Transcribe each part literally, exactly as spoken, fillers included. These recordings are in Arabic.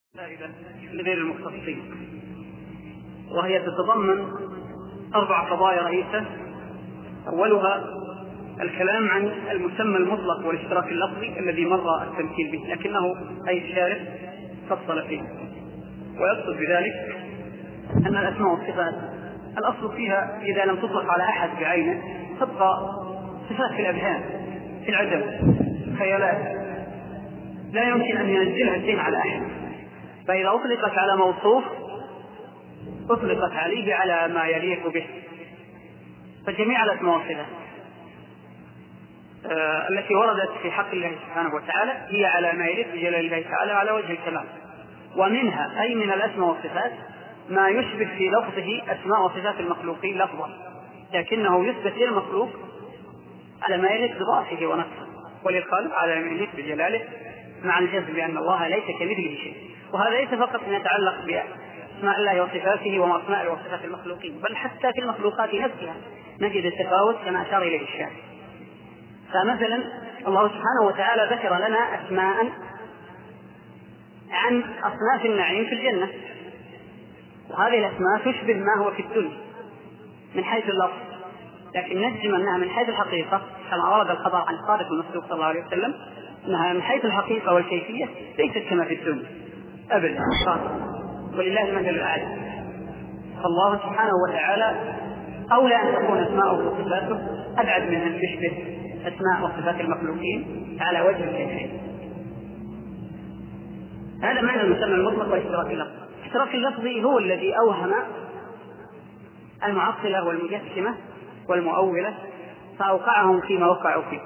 فائدة لغير المختصين، وهي تتضمن أربع قضايا رئيسة. أولها الكلام عن المسمى المطلق والاشتراك اللفظي الذي مر التمثيل به، لكنه أي الشارع فصل فيه، ويقصد بذلك أن الأسماء والصفات الأصل فيها إذا لم تطلق على أحد بعينه تبقى صفات في الأذهان، في العدم، خيالات لا يمكن أن ينزلها الدين على أحد. فإذا أطلقت على موصوف أطلقت عليه على ما يليق به. فجميع الأسماء والصفات آه التي وردت في حق الله سبحانه وتعالى هي على ما يليق بجلال الله تعالى على وجه الكمال. ومنها أي من الأسماء والصفات ما يشبه في لفظه أسماء وصفات المخلوقين لفظا، لكنه يثبت للمخلوق على ما يليق بضعفه ونقصه، وللخالق على ما يليق بجلاله، مع الجزم بأن الله ليس كمثله شيء. وهذا ليس فقط ما يتعلق بأسماء الله وصفاته وأسماء وصفات المخلوقين، بل حتى في المخلوقات نفسها نجد التفاوت كما أشار إليه الشارع. فمثلا الله سبحانه وتعالى ذكر لنا أسماء عن أصناف النعيم في الجنة، وهذه الأسماء تشبه ما هو في الدنيا من حيث اللفظ، لكن نجزم أنها من حيث الحقيقة كما ورد الخبر عن الصادق المصدوق صلى الله عليه وسلم أنها من حيث الحقيقة والكيفية ليست كما في الدنيا أبدا، ولله المثل الأعلى. فالله سبحانه وتعالى أولى أن تكون أسماءه وصفاته أبعد من أن تشبه أسماء وصفات المخلوقين على وجه الكيفية. هذا معنى المسمى المطلق والاشتراك اللفظي. الاشتراك اللفظي هو الذي أوهم المعطلة والمجسمة والمؤولة فأوقعهم فيما وقعوا فيه.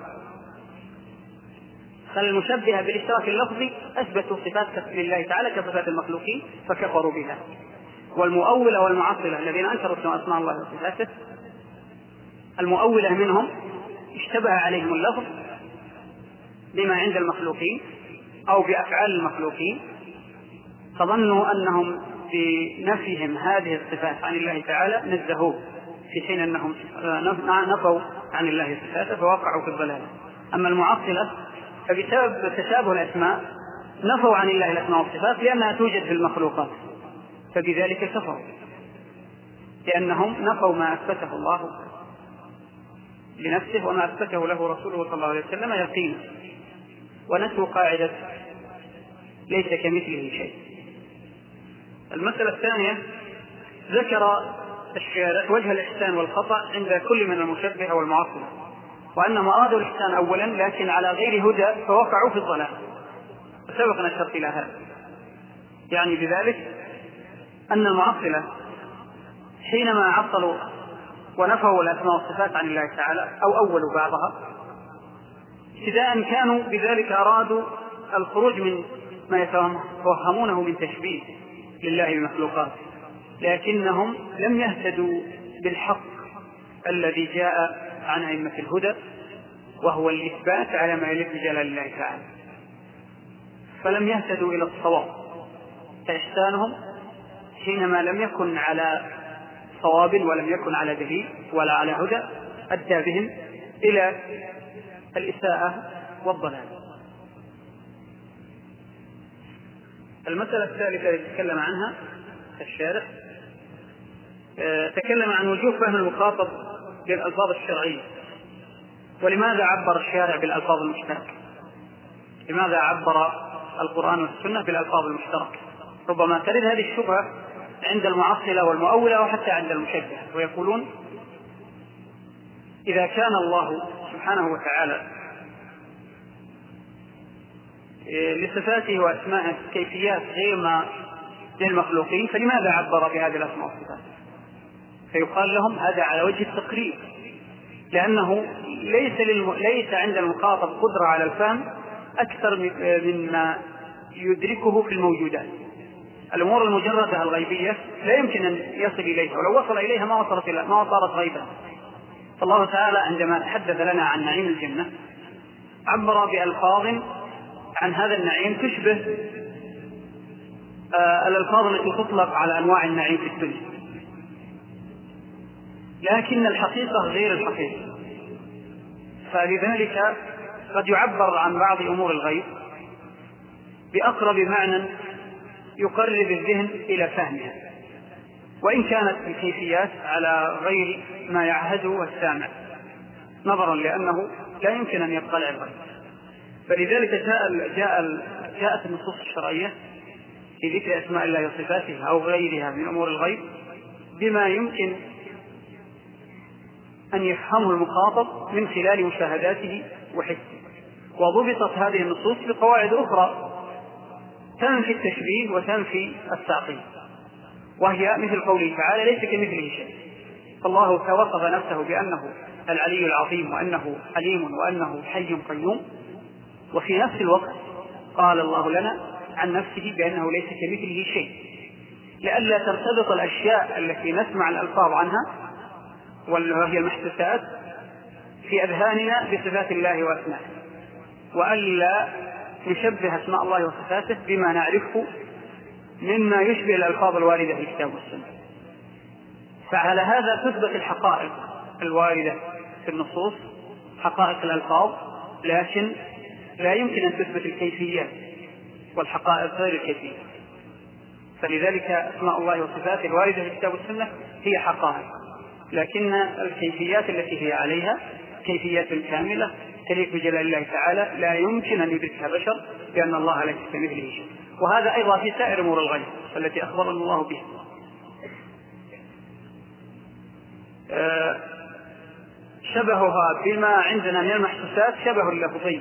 فالمشبهة بالاشتراك اللفظي أثبتوا صفات لله تعالى كصفات المخلوقين فكفروا بها، والمؤولة والمعطلة الذين أنكروا أسماء الله وصفاته المؤولة منهم اشتبه عليهم اللفظ بما عند المخلوقين أو بأفعال المخلوقين، فظنوا أنهم بنفيهم هذه الصفات عن الله تعالى نزهوه، في حين أنهم نفوا عن الله صفاته فوقعوا في الضلال. أما المعطلة فبسبب تشابه الأسماء نفوا عن الله الأسماء والصفات لأنها توجد في المخلوقات، فبذلك كفروا، لأنهم نفوا ما أثبته الله لنفسه وما أثبته له رسوله صلى الله عليه وسلم يقينا، ونسوا قاعدة ليس كمثله شيء. المسألة الثانية ذكر الشارع وجه الإحسان والخطأ عند كل من المشبهة والمعطلة، وأنهم أرادوا الإحسان أولا لكن على غير هدى فوقعوا في الضلال، وسبق نشرت إلى هذا. يعني بذلك أن المعطلة حينما عطلوا ونفوا الأسماء والصفات عن الله تعالى أو أولوا بعضها ابتداء كانوا بذلك أرادوا الخروج من ما يتوهمونه من تشبيه لله بمخلوقات، لكنهم لم يهتدوا بالحق الذي جاء عن أئمة الهدى وهو الإثبات على ما يليق بجلال الله تعالى، فلم يهتدوا إلى الصواب. فإحسانهم حينما لم يكن على صواب ولم يكن على دليل ولا على هدى أدى بهم إلى الإساءة والضلال. المسألة الثالثة التي تكلم عنها الشارع تكلم عن وجوه فهم المخاطب للألفاظ الشرعية، ولماذا عبر الشارع بالألفاظ المشتركة، لماذا عبر القرآن والسنة بالألفاظ المشتركة. ربما ترد هذه الشبهة عند المعطلة والمؤولة وحتى عند المشبهة، ويقولون إذا كان الله سبحانه وتعالى لصفاته وأسمائه كيفيات غير ما للمخلوقين فلماذا عبر بهذه الأسماء والصفات؟ فيقال لهم هذا على وجه التقريب، لأنه ليس, للم... ليس عند المخاطب قدرة على الفهم أكثر مما يدركه في الموجودات. الأمور المجردة الغيبية لا يمكن أن يصل إليها، ولو وصل إليها ما وصلت إليها ما صارت غيبا. فالله تعالى عندما تحدث لنا عن نعيم الجنة عبر بألفاظ عن هذا النعيم تشبه آه الألفاظ التي تطلق على أنواع النعيم في الدنيا، لكن الحقيقة غير الحقيقة. فلذلك قد يعبر عن بعض أمور الغيب بأقرب معنى يقرب الذهن إلى فهمها، وإن كانت الكيفيات على غير ما يعهده السامع، نظرا لأنه لا يمكن أن يطلع الغيب. فلذلك جاء جاء جاءت النصوص الشرعية في ذكر أسماء الله وصفاته أو غيرها من أمور الغيب بما يمكن أن يفهمه المخاطب من خلال مشاهداته وحسه. وضبطت هذه النصوص بقواعد أخرى تنفي التشبيه وتنفي التعطيل، وهي مثل قوله تعالى: ليس كمثله شيء. فالله وصف نفسه بأنه العلي العظيم، وأنه حليم، وأنه حي قيوم، وفي نفس الوقت قال الله لنا عن نفسه بأنه ليس كمثله شيء، لئلا ترتبط الأشياء التي نسمع الألفاظ عنها وهي المحسوسات في أذهاننا بصفات الله وأسمائه، وألا نشبه أسماء الله وصفاته بما نعرفه مما يشبه الألفاظ الواردة في الكتاب والسنة. فعلى هذا تثبت الحقائق الواردة في النصوص، حقائق الألفاظ، لكن لا يمكن أن تثبت الكيفيات، والحقائق غير الكيفية. فلذلك أسماء الله وصفاته الواردة في الكتاب والسنة هي حقائق، لكن الكيفيات التي هي عليها كيفيات كاملة تليق بجلال الله تعالى، لا يمكن أن يدركها بشر، لأن الله ليس كمثله شيء. وهذا أيضا في سائر أمور الغيب التي أخبرنا الله بها. شبهها بما عندنا من المحسوسات شبه اللفظي،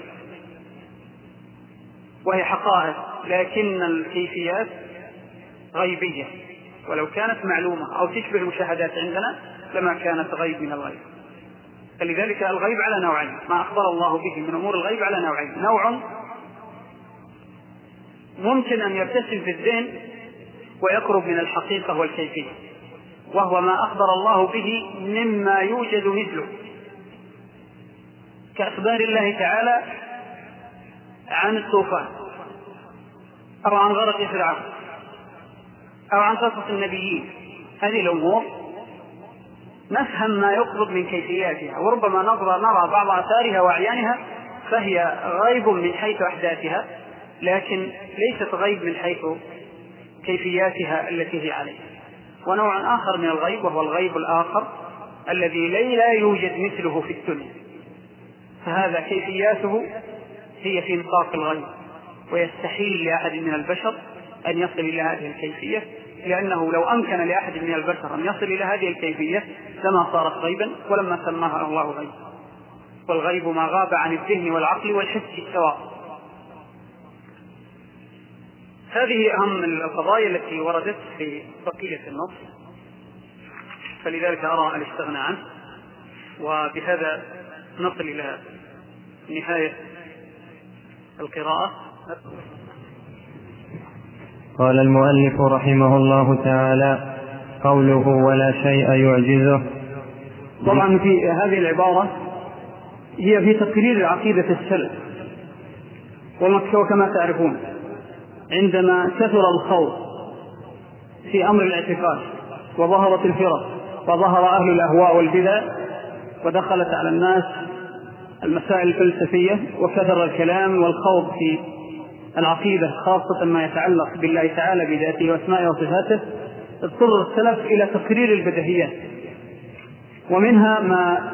وهي حقائق، لكن الكيفيات غيبية، ولو كانت معلومة أو تشبه المشاهدات عندنا لما كانت غيب من الغيب. فلذلك الغيب على نوعين، ما أخبر الله به من أمور الغيب على نوعين: نوع ممكن أن يرتسم في الذهن ويقرب من الحقيقة والكيفية، وهو ما أخبر الله به مما يوجد مثله، كأخبار الله تعالى عن الطوفان، أو عن غرق فرعون، أو عن قصص النبيين. هذه الأمور نفهم ما يقرب من كيفياتها، وربما نظر نرى بعض آثارها وأعيانها فهي غيب من حيث أحداثها، لكن ليست غيب من حيث كيفياتها التي هي عليها. ونوع آخر من الغيب وهو الغيب الآخر الذي لا يوجد مثله في الدنيا، فهذا كيفياته هي في نطاق الغيب، ويستحيل لأحد من البشر أن يصل إلى هذه الكيفية، لأنه لو أمكن لأحد من البشر أن يصل إلى هذه الكيفية لما صارت غيبا، ولما سماها الله غيب. والغيب ما غاب عن الذهن والعقل والحس سواء. هذه أهم القضايا التي وردت في بقية النص، فلذلك أرى أن استغنى عنه. وبهذا نصل إلى نهاية القراءة. قال المؤلف رحمه الله تعالى: قوله ولا شيء يعجزه. طبعا في هذه العبارة هي في تقرير عقيدة السلف، وكما تعرفون عندما كثر الخوض في أمر الاعتقاد وظهرت الفرق وظهر أهل الأهواء والبدع ودخلت على الناس المسائل الفلسفية، وكثر الكلام والخوض في العقيدة خاصة ما يتعلق بالله تعالى بذاته واسمائه وصفاته، اضطر السلف إلى تقرير البديهيات، ومنها ما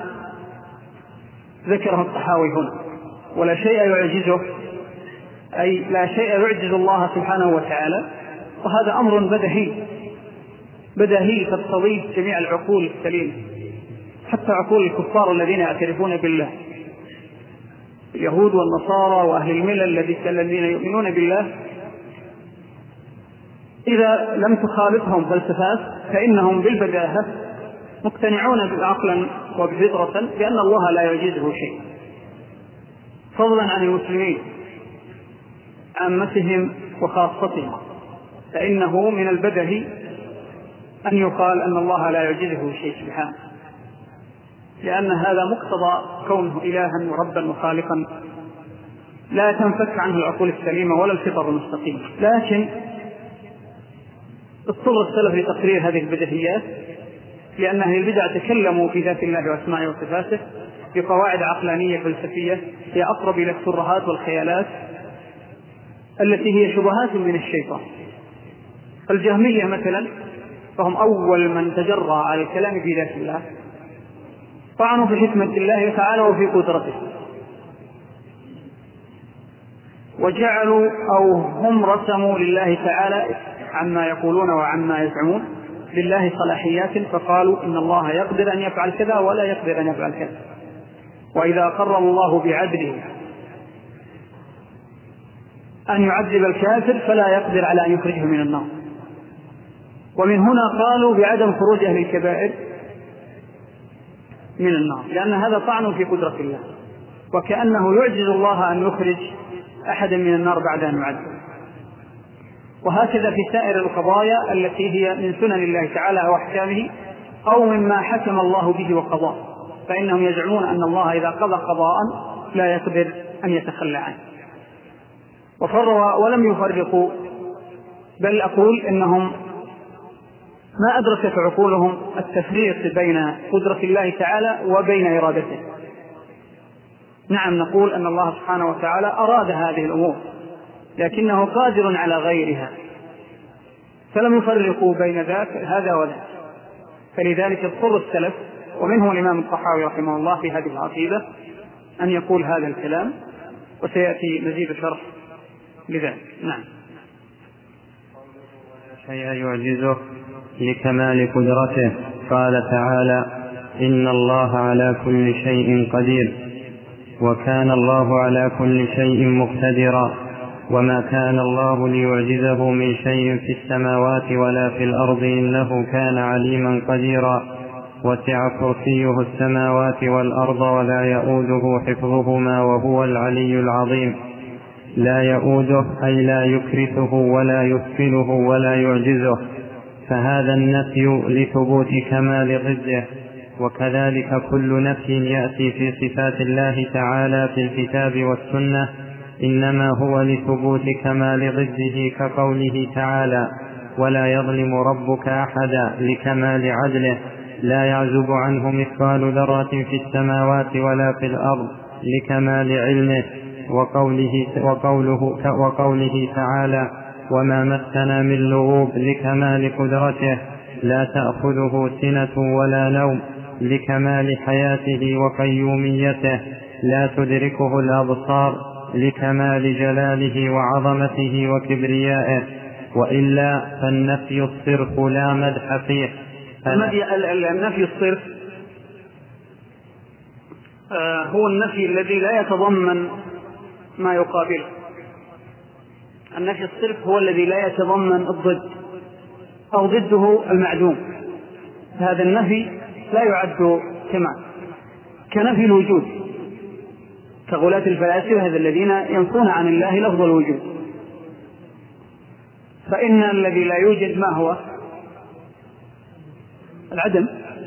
ذكره الطحاوي هنا: ولا شيء يعجزه، أي لا شيء يعجز الله سبحانه وتعالى. وهذا أمر بديهي بديهي تقتضيه جميع العقول السليمة، حتى عقول الكفار الذين يعترفون بالله، اليهود والنصارى وأهل الملل الذين يؤمنون بالله، إذا لم تخالطهم فلسفات فإنهم بالبداهة مقتنعون عقلا وبفطرة بأن الله لا يعجزه شيء، فضلا عن المسلمين عامتهم وخاصتهم، فإنه من البدهي أن يقال أن الله لا يعجزه شيء سبحانه، لأن هذا مقتضى كونه إلها وربا وخالقا لا تنفك عنه العقول السليمة ولا الفطر المستقيم. لكن اضطر السلف لتقرير هذه البديهيات، لأن أهل البدع تكلموا في ذات الله وأسمائه وصفاته بقواعد عقلانية فلسفية هي أقرب إلى الترهات والخيالات التي هي شبهات من الشيطان. الجهمية مثلا فهم أول من تجرأ على الكلام في ذات الله، طعنوا في حكمة الله تعالى وفي قدرته، وجعلوا أو هم رسموا لله تعالى عما يقولون وعما يزعمون لله صلاحيات، فقالوا إن الله يقدر أن يفعل كذا ولا يقدر أن يفعل كذا، وإذا قرر الله بعدله أن يعذب الكافر فلا يقدر على أن يخرجه من النار. ومن هنا قالوا بعدم خروج أهل الكبائر من النار، لأن هذا طعن في قدرة الله، وكأنه يعجز الله أن يخرج أحدا من النار بعد أن يعذب. وهكذا في سائر القضايا التي هي من سنن الله تعالى أو أحكامه أو مما حكم الله به وقضاه، فإنهم يزعمون أن الله إذا قضى قضاء لا يقدر أن يتخلى عنه. وفروا ولم يفرقوا، بل أقول إنهم ما أدركت عقولهم التفريق بين قدرة الله تعالى وبين إرادته. نعم نقول أن الله سبحانه وتعالى أراد هذه الأمور، لكنه قادر على غيرها، فلم يفرقوا بين ذاك هذا وذاك. فلذلك اضطر السلف ومنهم الإمام الطحاوي رحمه الله في هذه العقيدة أن يقول هذا الكلام، وسيأتي مزيد شرح لذلك. نعم. شيء يعجزه لكمال قدرته. قال تعالى: إن الله على كل شيء قدير، وكان الله على كل شيء مقتدرا، وما كان الله ليعجزه من شيء في السماوات ولا في الأرض إنه كان عليما قديرا. وسع كرسيه السماوات والأرض ولا يؤوده حفظهما وهو العلي العظيم. لا يؤوده أي لا يكرثه ولا يثقله ولا يعجزه، فهذا النفي لثبوت كمال ضده. وكذلك كل نفي يأتي في صفات الله تعالى في الكتاب والسنة إنما هو لثبوت كمال ضده، كقوله تعالى: ولا يظلم ربك أحدا، لكمال عدله. لا يعزب عنه مثقال ذرة في السماوات ولا في الأرض، لكمال علمه. وقوله, وقوله, وقوله تعالى: وما مسنا من لغوب، لكمال قدرته. لا تأخذه سنة ولا نوم، لكمال حياته وقيوميته. لا تدركه الأبصار، لكمال جلاله وعظمته وكبريائه. وإلا فالنفي الصرف لا مدح فيه. النفي الصرف هو النفي الذي لا يتضمن ما يقابله. النفي الصرف هو الذي لا يتضمن الضد أو ضده المعدوم. هذا النفي لا يعد كمال، كنفي الوجود، كغلاة الفلاسفة هذا الذين ينفون عن الله لفظ الوجود. فإن الذي لا يوجد ما هو العدم،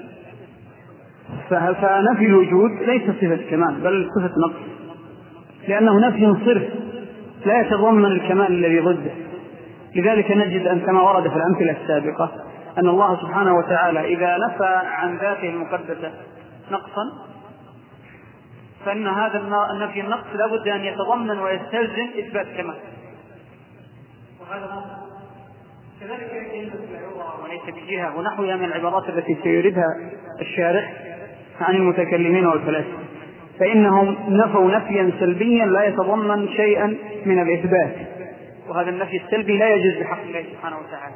فنفي الوجود ليس صفة كمال بل صفة نقص، لأنه نفي صرف لا يتضمن الكمال الذي ضده. لذلك نجد أن كما ورد في الأمثلة السابقة أن الله سبحانه وتعالى إذا نفى عن ذاته المقدسة نقصا فإن هذا النفي النقص لابد أن يتضمن ويستلزم إثبات كمال، وهذا نقص. كذلك كلمة لا يرى وليس بجهة ونحوها من العبارات التي سيردها الشارح عن المتكلمين والفلاسفة، فإنهم نفوا نفيا سلبيا لا يتضمن شيئا من الإثبات، وهذا النفي السلبي لا يجوز بحق الله سبحانه وتعالى.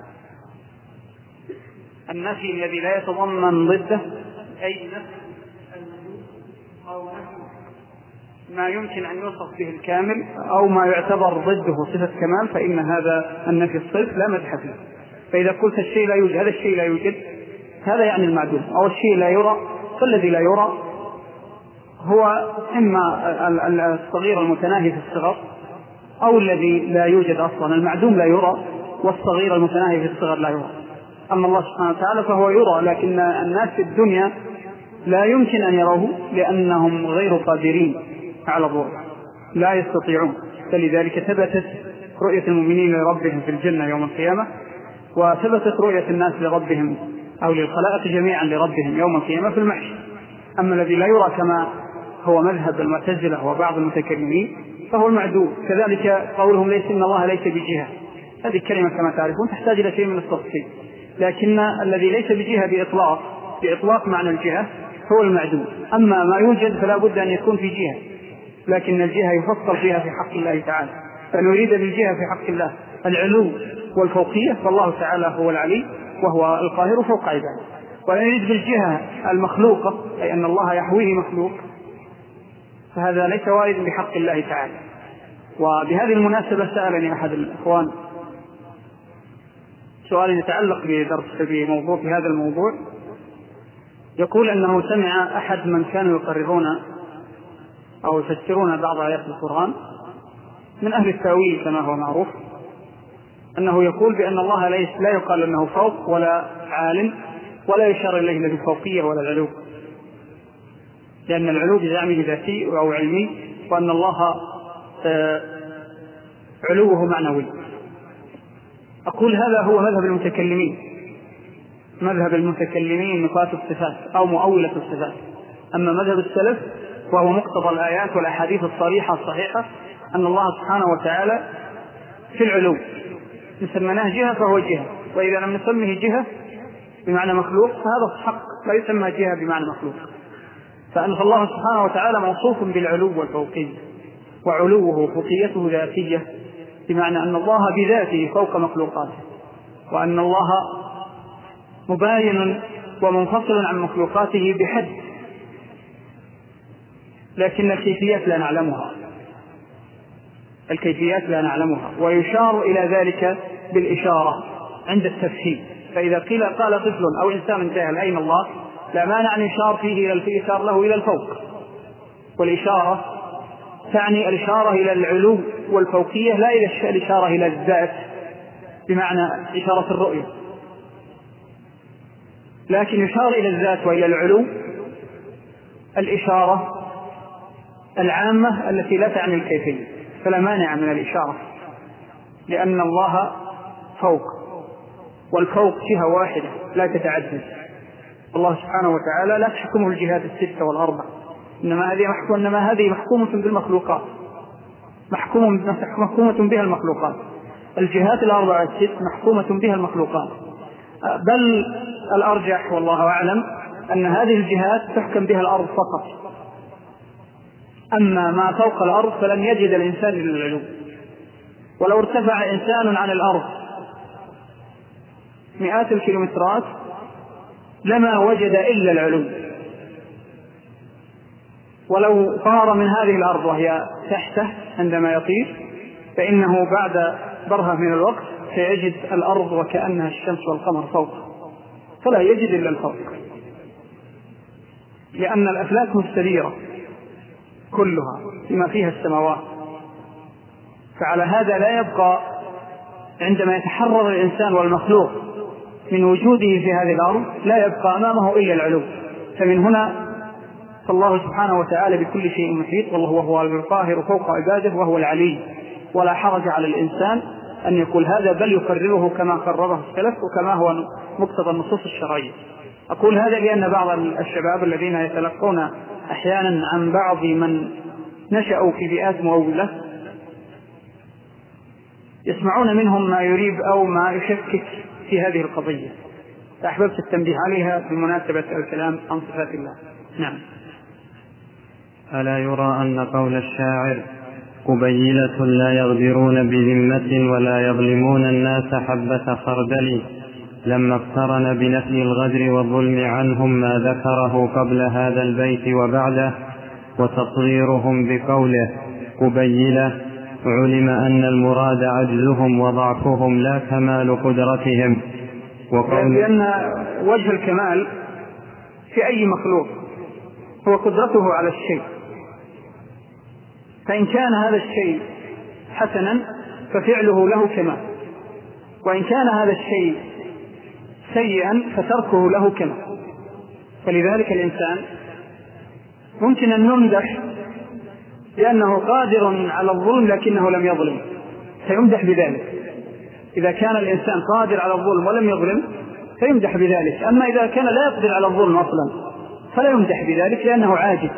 النفي الذي لا يتضمن ضده أي نفي الوجود أو نفي ما يمكن أن يوصف به الكامل أو ما يعتبر ضده صفة كمال، فإن هذا النفي الصرف لا مدح فيه. فإذا قلت الشيء لا يوجد، هذا الشيء لا يوجد، هذا يعني المعدوم، أو الشيء لا يرى، فالذي لا يرى هو إما الصغير المتناهي في الصغر أو الذي لا يوجد أصلا. المعدوم لا يرى والصغير المتناهي في الصغر لا يرى. أما الله سبحانه وتعالى فهو يرى، لكن الناس في الدنيا لا يمكن أن يروه لأنهم غير قادرين على الرؤية، لا يستطيعون. فلذلك ثبتت رؤية المؤمنين لربهم في الجنة يوم القيامة، وثبتت رؤية الناس لربهم أو للخلائق جميعا لربهم يوم القيامة في المحشر. أما الذي لا يرى كما هو مذهب المعتزلة وبعض المتكلمين فهو المعدوم. كذلك قولهم ليس إن الله ليس بجهة، هذه الكلمة كما تعرفون تحتاج إلى شيء من التفصيل، لكن الذي ليس بجهة بإطلاق بإطلاق معنى الجهة هو المعدوم. أما ما يوجد فلا بد أن يكون في جهة، لكن الجهة يفصل فيها في حق الله تعالى. فنريد بالجهة في حق الله العلو والفوقية، فالله تعالى هو العلي وهو القاهر فوق عباده. ونريد بالجهة المخلوقة أي أن الله يحويه مخلوق، فهذا ليس وارد بحق الله تعالى. وبهذه المناسبة سألني أحد الإخوان سؤال يتعلق بدرس بموضوع في هذا الموضوع، يقول أنه سمع أحد من كانوا يقررون أو يفسرون بعض آيات القرآن من أهل التأويل كما هو معروف، أنه يقول بأن الله لا يقال أنه فوق ولا عالم ولا يشار إليه بالفوقية ولا العلو، لأن العلو بزعمه ذاتي أو علمي، وأن الله علوه معنوي. أقول هذا هو مذهب المتكلمين، مذهب المتكلمين نفاة الصفات أو مؤولة الصفات. أما مذهب السلف وهو مقتضى الآيات والأحاديث الصريحة الصحيحة أن الله سبحانه وتعالى في العلو، نسمناه جهة فهو جهة، وإذا لم نسمه جهة بمعنى مخلوق فهذا حق لا يسمى جهة بمعنى مخلوق. فأن الله سبحانه وتعالى موصوف بالعلو والفوقية، وعلوه فوقيته ذاتية، بمعنى أن الله بذاته فوق مخلوقاته، وأن الله مباين ومنفصل عن مخلوقاته بحد، لكن الكيفيات لا نعلمها، الكيفيات لا نعلمها ويشار إلى ذلك بالإشارة عند التفهيم. فإذا قيل قال طفل أو إنسان جاهل أين الله، لا مانع أن يشار فيه إلى الإشارة له إلى الفوق، والإشارة تعني الإشارة إلى العلو والفوقية لا إلى الإشارة إلى الذات بمعنى إشارة الرؤية، لكن يشار إلى الذات وإلى العلو الإشارة العامة التي لا تعني الكيفية، فلا مانع من الإشارة، لأن الله فوق، والفوق جهة واحدة لا تتعدد. الله سبحانه وتعالى لا تحكمه الجهات الستة والأربع، إنما هذه محكومة إنما هذه محكومة بالمخلوقات، محكومة محكومة بها المخلوقات. الجهات الأربعة الست محكومة بها المخلوقات، بل الأرجح والله أعلم أن هذه الجهات تحكم بها الأرض فقط، أما ما فوق الأرض فلن يجد الإنسان إلا العلو. ولو ارتفع إنسان عن الأرض مئات الكيلومترات لما وجد إلا العلو، ولو طار من هذه الأرض وهي تحته عندما يطير فإنه بعد برهة من الوقت سيجد الأرض وكأنها الشمس والقمر فوق، فلا يجد إلا الفوق، لأن الأفلاك مستديرة كلها بما فيها السماوات. فعلى هذا لا يبقى عندما يتحرر الإنسان والمخلوق من وجوده في هذه الأرض لا يبقى أمامه إلا العلو. فمن هنا فالله سبحانه وتعالى بكل شيء محيط، والله وهو القاهر فوق عباده وهو العلي، ولا حرج على الإنسان أن يقول هذا، بل يقرره كما قرره السلف وكما هو مقتضى النصوص الشرعية. أقول هذا لأن بعض الشباب الذين يتلقون أحيانا عن بعض من نشأوا في بيئات مؤولة يسمعون منهم ما يريب أو ما يشكك في هذه القضية، فأحببت التنبيه عليها بمناسبة الكلام عن صفات الله. نعم. ألا يرى أن قول الشاعر قبيلة لا يغدرون بذمة ولا يظلمون الناس حبة خردل لما اقترن بنفي الغدر والظلم عنهم ما ذكره قبل هذا البيت وبعده، وتصغيرهم بقوله قبيلة علم أن المراد عجزهم وضعفهم لا كمال قدرتهم. لأن وجه الكمال في أي مخلوق هو قدرته على الشيء، فإن كان هذا الشيء حسنا ففعله له كمال، وإن كان هذا الشيء سيئا فتركه له كمال. فلذلك الإنسان ممكن أن نمدح لأنه قادر على الظلم لكنه لم يظلم، فيمدح بذلك. إذا كان الإنسان قادر على الظلم ولم يظلم فيمدح بذلك. أما إذا كان لا يقدر على الظلم أصلا فلا يمدح بذلك لأنه عاجز.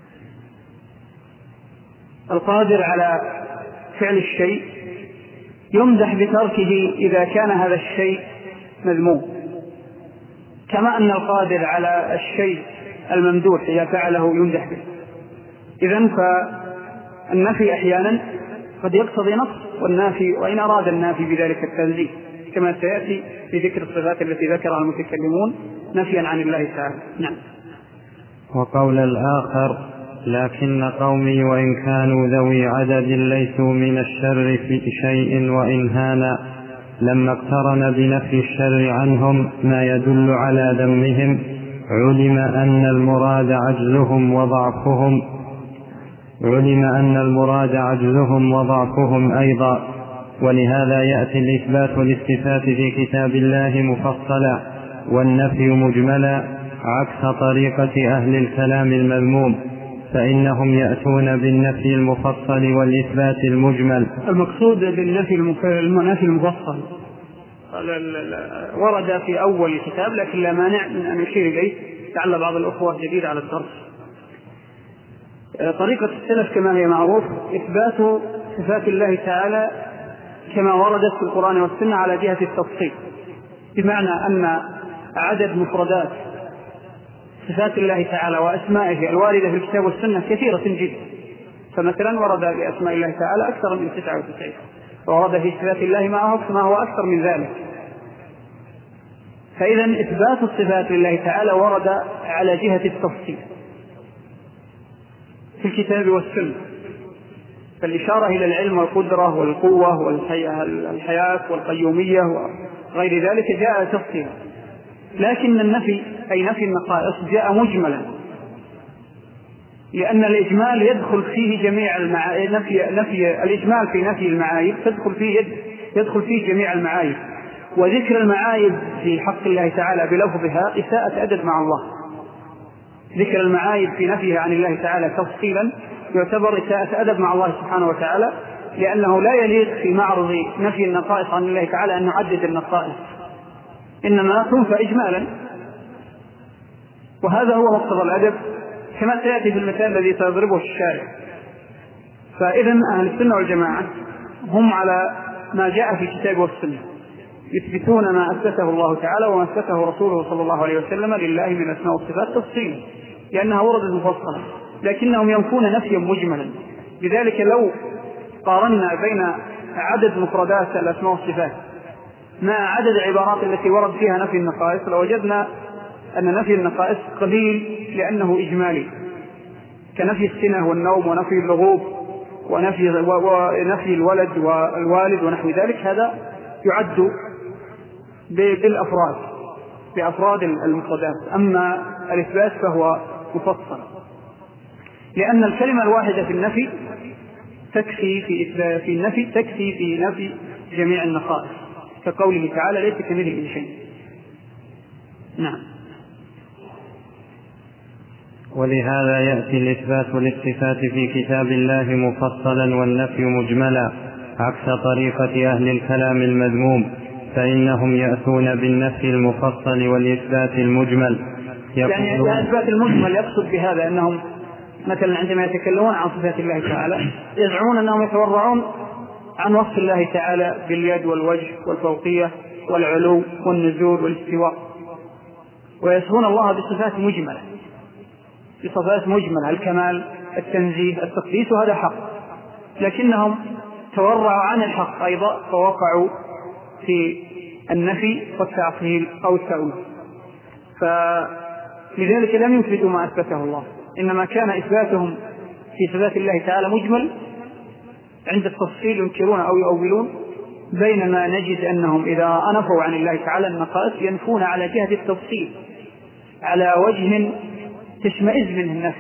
القادر على فعل الشيء يمدح بتركه إذا كان هذا الشيء مذموم، كما أن القادر على الشيء الممدوح إذا فعله يمدح به. إذن فالنفي أحيانا قد يقتضي نقص، والنافي وإن أراد النافي بذلك التنزيه، كما سيأتي في ذكر الصفات التي ذكرها المتكلمون نفيا عن الله تعالى. نعم. وقول الآخر: لكن قومي وإن كانوا ذوي عدد ليسوا من الشر في شيء وإن هانا، لما اقترن بنفي الشر عنهم ما يدل على ذمهم علم أن المراد عجزهم وضعفهم علم أن المراد عجزهم وضعفهم أيضا. ولهذا يأتي الإثبات للصفات في كتاب الله مفصلا والنفي مجملا، عكس طريقة أهل الكلام المذموم، فإنهم يأتون بالنفي المفصل والإثبات المجمل. المقصود بالنفي المفصل ورد في أول الكتاب، لكن لا مانع من أن يشير إليه لعل بعض الأخوة جديد على الدرس. طريقة السلف كما هي معروف إثبات صفات الله تعالى كما وردت في القرآن والسنة على جهة التفصيل، بمعنى أن عدد مفردات صفات الله تعالى وأسمائه الواردة في الكتاب والسنة كثيرة جدا. فمثلا ورد بأسماء الله تعالى أكثر من تسعة وتسعين، وورد في صفات الله ما هو أكثر من ذلك. فإذا إثبات الصفات لله تعالى ورد على جهة التفصيل في الكتاب والسنة، فالإشارة إلى العلم والقدرة والقوة والحياة والقيومية وغير ذلك جاء تفصيلا. لكن النفي أي نفي النقائص جاء مجملا، لأن الإجمال يدخل فيه جميع المعايب. نفي, نفي الإجمال في نفي المعايب تدخل فيه يدخل فيه جميع المعايب، وذكر المعايب في حق الله تعالى بلفظها إساءة أدب مع الله. ذكر المعايب في نفيها عن الله تعالى تفصيلا يعتبر إساءة أدب مع الله سبحانه وتعالى، لأنه لا يليق في معرض نفي النقائص عن الله تعالى أن نعدد النقائص، إنما تنفى إجمالا، وهذا هو مقتضى الأدب كما سيأتي في المثال الذي سيضربه الشارع. فإذا أهل السنة والجماعة هم على ما جاء في الكتاب والسنة، يثبتون ما أثبته الله تعالى وما أثبته رسوله صلى الله عليه وسلم لله من الأسماء والصفات تفصيلا، لأنها وردت مفصلة، لكنهم ينفون نفيا مجملا. لذلك لو قارنا بين عدد مفردات الأسماء والصفات مع عدد العبارات التي ورد فيها نفي النقائص لوجدنا أن نفي النقائص قليل لأنه إجمالي، كنفي السنة والنوم ونفي اللغوب ونفي, ونفي الولد والوالد ونحو ذلك. هذا يعد بالأفراد بأفراد المفردات، أما الإثبات فهو مفصل، لأن الكلمة الواحدة في النفي تكفي في, في النفي تكفي في نفي جميع النقائص، كقوله تعالى ليس كمثله شيء. نعم. ولهذا يأتي الإثبات للصفات في كتاب الله مفصلا والنفي مجملا، عكس طريقة أهل الكلام المذموم، فإنهم يأتون بالنفي المفصل والإثبات المجمل. يعني الإثبات المجمل يقصد بهذا أنهم مثلا عندما يتكلمون عن صفات الله تعالى يزعمون أنهم يتورعون عن وصف الله تعالى باليد والوجه والفوقية والعلو والنزول والاستواء، ويصفون الله بصفات مجملة بصفات مجملة الكمال التنزيه التقديس، وهذا حق، لكنهم تورعوا عن الحق أيضا فوقعوا في النفي والتعطيل أو التأويل، فلذلك لم يثبتوا ما أثبته الله، إنما كان إثباتهم في صفات الله تعالى مجمل، عند التفصيل ينكرون أو يؤولون، بينما نجد أنهم إذا أنفوا عن الله تعالى النقائص ينفون على جهة التفصيل على وجه تشمئز منه النفس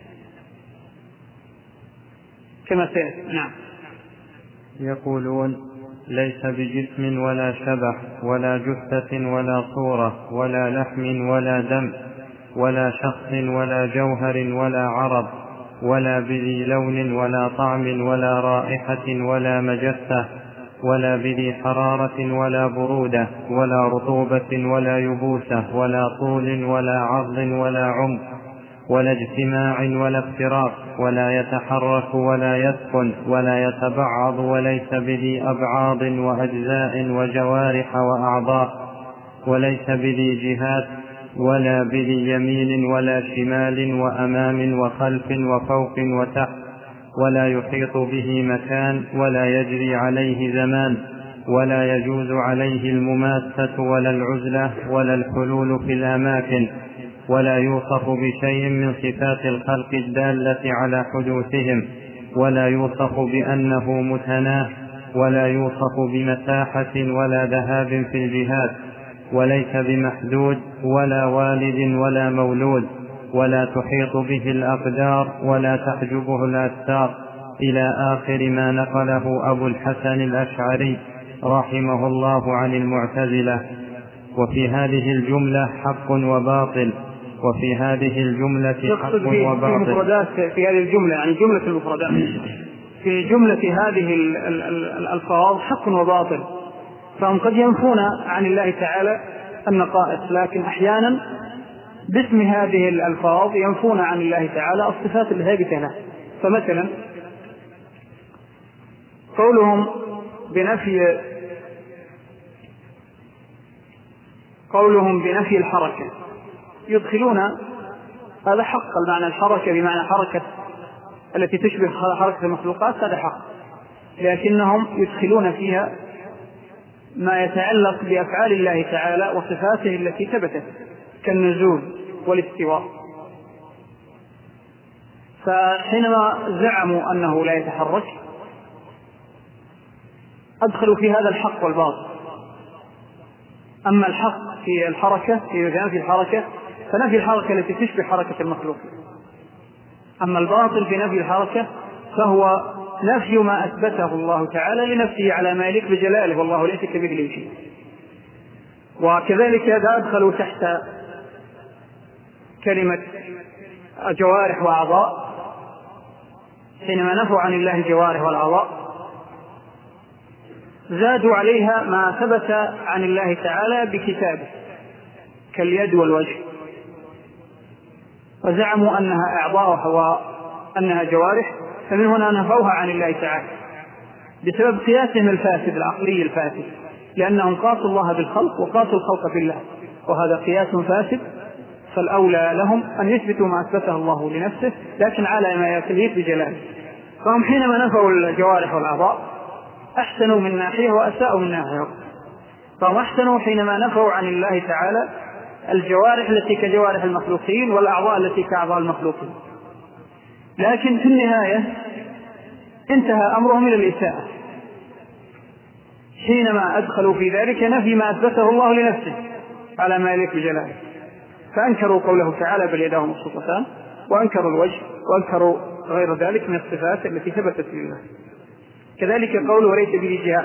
كما سيأتي. نعم. يقولون ليس بجسم ولا شبح ولا جثة ولا صورة ولا لحم ولا دم ولا شخص ولا جوهر ولا عرض ولا بذي لون ولا طعم ولا رائحة ولا مجسة ولا بذي حرارة ولا برودة ولا رطوبة ولا يبوسة ولا طول ولا عرض ولا عمق ولا اجتماع ولا افتراق، ولا يتحرك ولا يسكن ولا يتبعض، وليس بذي أبعاض وأجزاء وجوارح وأعضاء، وليس بذي جهات، ولا بذي يمين ولا شمال وأمام وخلف وفوق وتحت، ولا يحيط به مكان، ولا يجري عليه زمان، ولا يجوز عليه المماسة ولا العزلة ولا الحلول في الأماكن، ولا يوصف بشيء من صفات الخلق الدالة على حدوثهم، ولا يوصف بأنه متناه، ولا يوصف بمساحة ولا ذهاب في الجهات، وليس بمحدود ولا والد ولا مولود، ولا تحيط به الأقدار ولا تحجبه الأستار، إلى آخر ما نقله أبو الحسن الأشعري رحمه الله عن المعتزلة. وفي هذه الجملة حق وباطل، وفي هذه الجملة حق وباطل. في مفردات في هذه الجملة، يعني جملة المفردات في جملة هذه الألفاظ حق وباطل، فهم قد ينفون عن الله تعالى النقائص، لكن أحيانا باسم هذه الألفاظ ينفون عن الله تعالى الصفات الثابتة له. فمثلا قولهم بنفي قولهم بنفي الحركة، يدخلون هذا حق، المعنى الحركة بمعنى حركة التي تشبه حركة المخلوقات، هذا حق، لكنهم يدخلون فيها ما يتعلق بأفعال الله تعالى وصفاته التي ثبتت كالنزول والاستواء. فحينما زعموا أنه لا يتحرك أدخلوا في هذا الحق والباطل. أما الحق في الحركة في نفي الحركة فنفي الحركة التي تشبه حركة المخلوق، أما الباطل في نفي الحركة فهو نفي ما أثبته الله تعالى لنفسه على ما يليق بجلاله، والله ليس كمثله شيء. وكذلك هذا أدخلوا تحت كلمة جوارح وأعضاء، حينما نفوا عن الله الجوارح والأعضاء زادوا عليها ما ثبت عن الله تعالى بكتابه كاليد والوجه، فزعموا أنها أعضاء وأنها جوارح، فمن هنا نفوها عن الله تعالى بسبب قياسهم الفاسد العقلي الفاسد، لأنهم قاسوا الله بالخلق وقاسوا الخلق بالله، وهذا قياس فاسد. فالأولى لهم أن يثبتوا ما أثبته الله لنفسه لكن على ما يليق بجلاله. فهم حينما نفوا الجوارح والأعضاء أحسنوا من ناحية وأساءوا من ناحية. فهم أحسنوا حينما نفوا عن الله تعالى الجوارح التي كجوارح المخلوقين والأعضاء التي كأعضاء المخلوقين، لكن في النهاية انتهى أمرهم إلى الإساءة حينما أدخلوا في ذلك نفي ما أثبته الله لنفسه على ما يليق بجلاله، فأنكروا قوله تعالى بل يداه مبسوطتان، وأنكروا الوجه، وأنكروا غير ذلك من الصفات التي ثبتت لله. كذلك قوله وليس به جهات،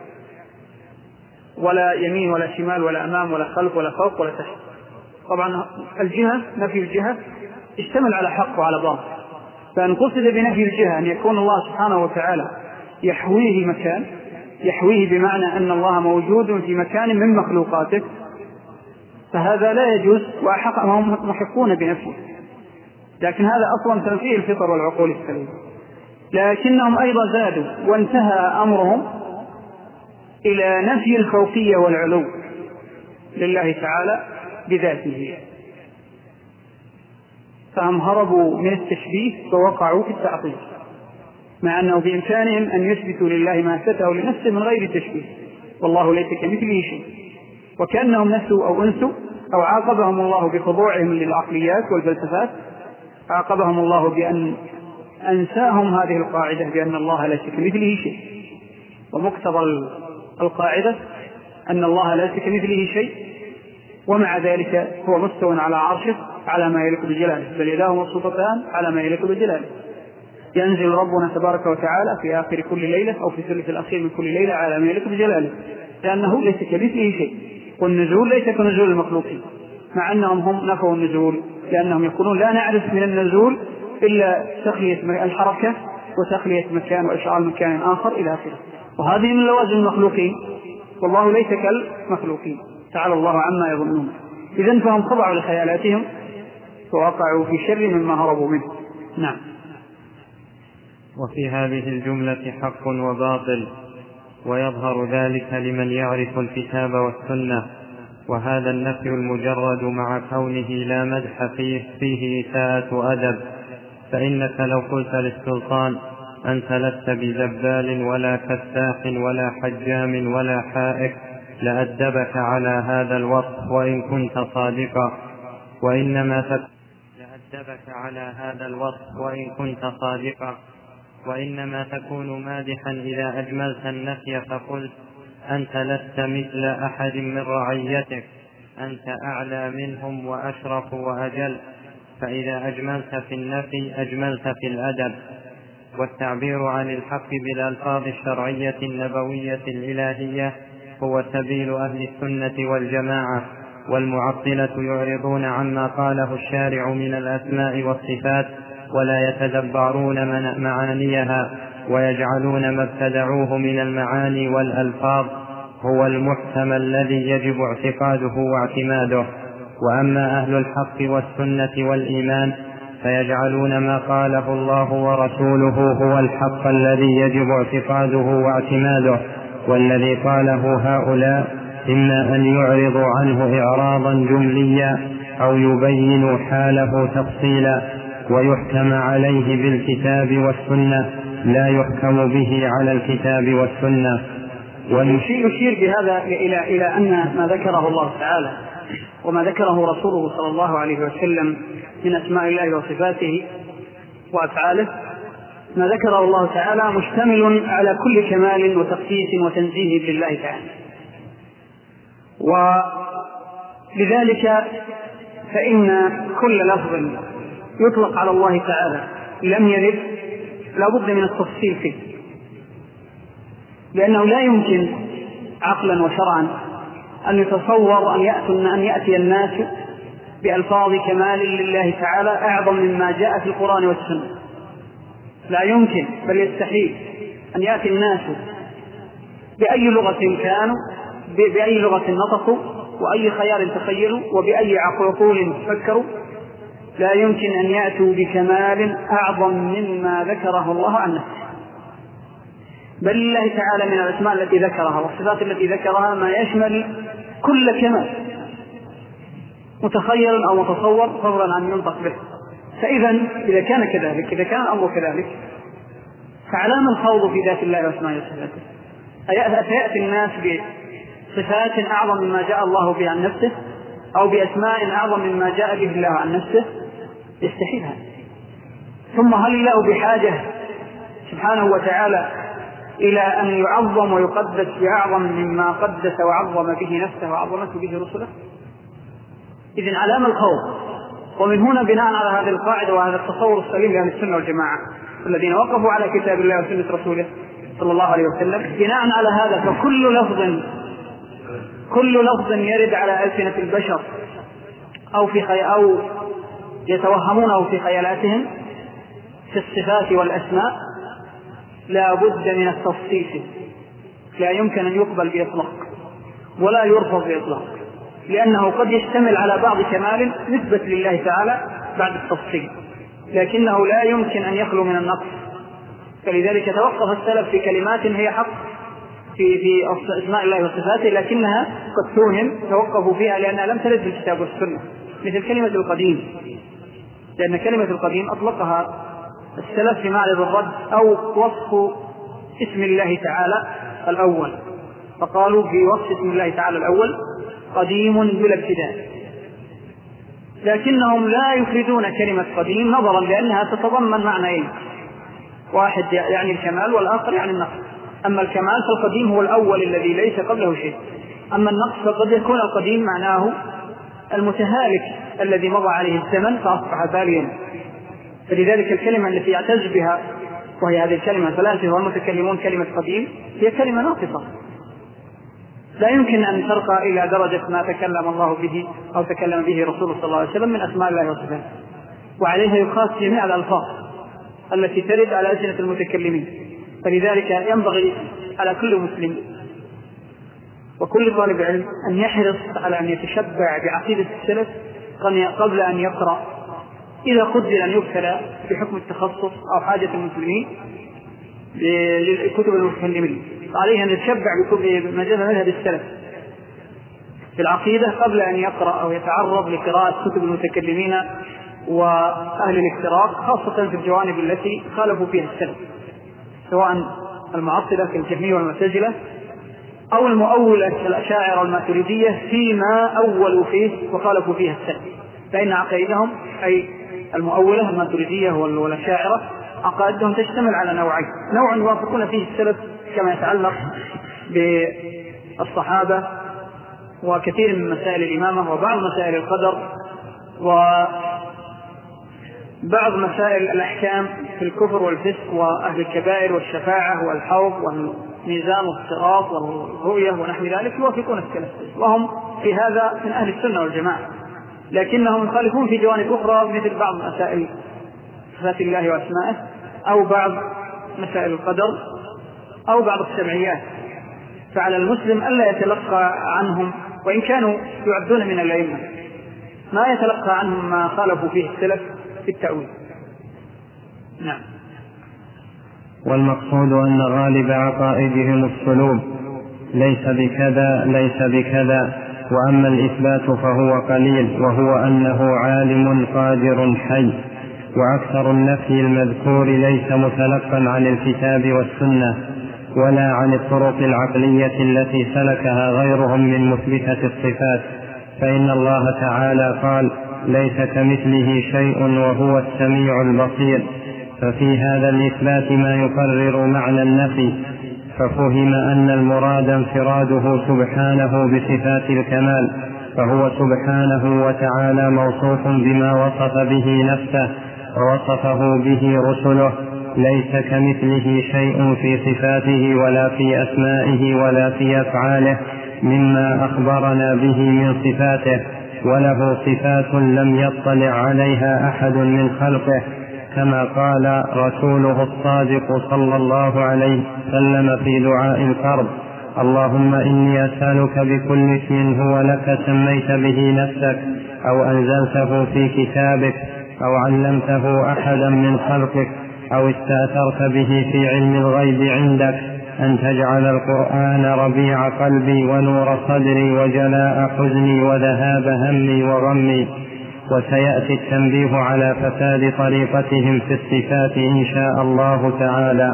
ولا يمين ولا شمال ولا أمام ولا خلف ولا فوق ولا تحت. طبعا الجهة نفي الجهة اشتمل على حق وعلى باطل، فإن قصد بنفي الجهة أن يكون الله سبحانه وتعالى يحويه مكان، يحويه بمعنى أن الله موجود في مكان من مخلوقاته، فهذا لا يجوز، وهم محقون بنفسه، لكن هذا أصلا تنفيه الفطر والعقول السليمة. لكنهم أيضا زادوا وانتهى أمرهم إلى نفي الفوقية والعلو لله تعالى بذاته، فهم هربوا من التشبيه ووقعوا في التعطيل، مع أنه بإمكانهم أن يثبتوا لله ما أثبته لنفسه من غير تشبيه، والله ليس كمثله شيء، وكأنهم نسوا أو أنسوا أو عاقبهم الله بخضوعهم للعقليات والفلسفات، عاقبهم الله بأن أنساهم هذه القاعدة بأن الله ليس كمثله شيء. ومقتضى القاعدة أن الله ليس كمثله شيء، ومع ذلك هو مستوى على عرشه على ما يليق بجلاله، بل يداه مبسوطتان على ما يليق بجلاله. ينزل ربنا تبارك وتعالى في آخر كل ليلة أو في الثلث الأخير من كل ليلة على ما يليق بجلاله، لأنه ليس كمثله شيء، والنزول ليس كنزول المخلوقين، مع أنهم هم نفوا النزول، لأنهم يقولون لا نعرف من النزول إلا تخلية الحركة وتخلية مكان وإشعال مكان آخر إلى آخره، وهذه من لوازم المخلوقين، والله ليس كالمخلوقين تعالى الله عما يظنون. إذن فهم خضعوا لخيالاتهم ووقعوا في شر مما هربوا منه. نعم. وفي هذه الجملة حق وباطل، ويظهر ذلك لمن يعرف الكتاب والسنة، وهذا النفي المجرد مع كونه لا مدح فيه فيه إساءة أدب، فإنك لو قلت للسلطان أنت لست بزبال ولا كساح ولا حجام ولا حائك لأدبك على هذا الوصف وإن كنت صادقا، وإنما تك... لأدبك على هذا الوصف وإن كنت صادقا وإنما تكون مادحا إذا أجملت النفي فقلت أنت لست مثل أحد من رعيتك، أنت أعلى منهم وأشرف وأجل، فإذا أجملت في النفي أجملت في الأدب. والتعبير عن الحق بالألفاظ الشرعية النبوية الإلهية هو سبيل أهل السنة والجماعة، والمعطلة يعرضون عما قاله الشارع من الأسماء والصفات ولا يتدبرون معانيها، ويجعلون ما ابتدعوه من المعاني والألفاظ هو المحكم الذي يجب اعتقاده واعتماده. وأما أهل الحق والسنة والإيمان فيجعلون ما قاله الله ورسوله هو الحق الذي يجب اعتقاده واعتماده، والذي قاله هؤلاء إما أن يعرضوا عنه إعراضا جمليا أو يبينوا حاله تفصيلا، ويحكم عليه بالكتاب والسنة لا يحكم به على الكتاب والسنة. ويشير بهذا إلى إلى أن ما ذكره الله تعالى وما ذكره رسوله صلى الله عليه وسلم من أسماء الله وصفاته وأفعاله، ما ذكره الله تعالى مشتمل على كل كمال وتقديس وتنزيه لله تعالى. ولذلك فإن كل لفظ يطلق على الله تعالى لم يرد لا بد من التفصيل فيه، لأنه لا يمكن عقلا وشرعا أن يتصور أن يأتي, أن يأتي الناس بألفاظ كمال لله تعالى أعظم مما جاء في القرآن والسنة. لا يمكن، بل يستحيل أن يأتي الناس بأي لغة كانوا، بأي لغة نطقوا، وأي خيال تخيلوا، وبأي عقول فكروا، لا يمكن أن يأتوا بكمال أعظم مما ذكره الله عن نفسه. بل الله تعالى من الأسماء التي ذكرها والصفات التي ذكرها ما يشمل كل كمال متخيل أو متصور فضلا عن ينطق به. فإذا إذا كان كذلك، إذا كان الأمر كذلك، فعلام الخوض في ذات الله واسماء وصفاته. أيأتي الناس بصفات أعظم مما جاء الله به عن نفسه أو بأسماء أعظم مما جاء به الله عن نفسه؟ يستحيل هذا. ثم هل الله بحاجة سبحانه وتعالى إلى أن يعظم ويقدس بأعظم مما قدس وعظم به نفسه وعظمته به رسله؟ إذن علامة الخوض. ومن هنا بناء على هذه القاعدة وهذا التصور السليم لأهل السنة والجماعة الذين وقفوا على كتاب الله وسنة رسوله صلى الله عليه وسلم، بناء على هذا فكل لفظ كل لفظ يرد على ألسنة البشر أو في خي... أو يتوهمونه في خيالاتهم في الصفات والأسماء لا بد من التفصيل، لا يمكن أن يقبل بإطلاق ولا يرفض بإطلاق، لأنه قد يشتمل على بعض كمال نسبة لله تعالى بعد التفصيل، لكنه لا يمكن أن يخلو من النقص. فلذلك توقف السلف في كلمات هي حق في في أسماء الله وصفاته، لكنها قد توهم توقفوا فيها لأنها لم ترد في الكتاب والسنة، مثل كلمة القديم، لأن كلمة القديم أطلقها السلف في معرض الرد أو وصف اسم الله تعالى الأول، فقالوا في وصف اسم الله تعالى الأول قديم بلا ابتداء، لكنهم لا يفردون كلمة قديم نظرا لأنها تتضمن معنيين، واحد يعني الكمال والآخر يعني النقص. أما الكمال فالقديم هو الأول الذي ليس قبله شيء، أما النقص فقد يكون القديم معناه المتهالك الذي مضى عليه الزمن فأصبح باليا. فلذلك الكلمة التي يعتز بها وهي هذه الكلمة الفلاسفة والمتكلمون كلمة قديم هي كلمة ناقصة، لا يمكن أن ترقى إلى درجة ما تكلم الله به أو تكلم به رسوله صلى الله عليه وسلم من أسماء الله وصفاته، وعليها يقاس جميع الألفاظ التي ترد على ألسنة المتكلمين. فلذلك ينبغي على كل مسلم وكل طالب علم أن يحرص على أن يتشبع بعقيدة السلف قبل أن يقرأ إذا قدر أن يبتلى بحكم التخصص أو حاجة المسلمين للكتب المتكلمين، فعليه أن يتشبع بمجال مذهب السلف في العقيدة قبل أن يقرأ أو يتعرض لقراءة كتب المتكلمين وأهل الافتراق، خاصة في الجوانب التي خالفوا فيها السلف، سواء المعطلة كالجهمية والمعتزلة أو المؤولة الأشاعرة والماتريدية فيما أولوا فيه وخالفوا فيها السلف، فإن عقائدهم أي المؤولة الماتريدية والأشاعرة عقائدهم تشتمل على نوعين: نوع يوافقون فيه السلف كما يتعلق بالصحابة وكثير من مسائل الإمامة وبعض مسائل القدر وبعض مسائل الأحكام في الكفر والفسق وأهل الكبائر والشفاعة والحوض والميزان والصراط والرؤية ونحو ذلك، يوافقون السلف وهم في هذا من أهل السنة والجماعة، لكنهم يخالفون في جوانب أخرى مثل بعض مسائل صفات الله وأسمائه أو بعض مسائل القدر أو بعض السمعيات. فعلى المسلم ألا يتلقى عنهم، وإن كانوا يعدون من الأئمة، ما يتلقى عنهم ما خالفوا فيه السلف في التأويل. نعم. والمقصود أن غالب عقائدهم السلوب، ليس بكذا ليس بكذا، وأما الإثبات فهو قليل، وهو أنه عالم قادر حي. وأكثر النفي المذكور ليس متلقا عن الكتاب والسنة ولا عن الطرق العقلية التي سلكها غيرهم من مثبتة الصفات، فإن الله تعالى قال: ليس كمثله شيء وهو السميع البصير، ففي هذا الإثبات ما يقرر معنى النفي، ففهم أن المراد انفراده سبحانه بصفات الكمال، فهو سبحانه وتعالى موصوف بما وصف به نفسه ووصفه به رسله، ليس كمثله شيء في صفاته ولا في أسمائه ولا في أفعاله مما أخبرنا به من صفاته، وله صفات لم يطلع عليها أحد من خلقه، كما قال رسوله الصادق صلى الله عليه وسلم في دعاء القرب: اللهم إني أسألك بكل اسم هو لك سميت به نفسك أو أنزلته في كتابك أو علمته أحدا من خلقك أو استأثرت به في علم الغيب عندك أن تجعل القرآن ربيع قلبي ونور صدري وجلاء حزني وذهاب همي وغمي. وسيأتي التنبيه على فساد طريقتهم في الصفات إن شاء الله تعالى.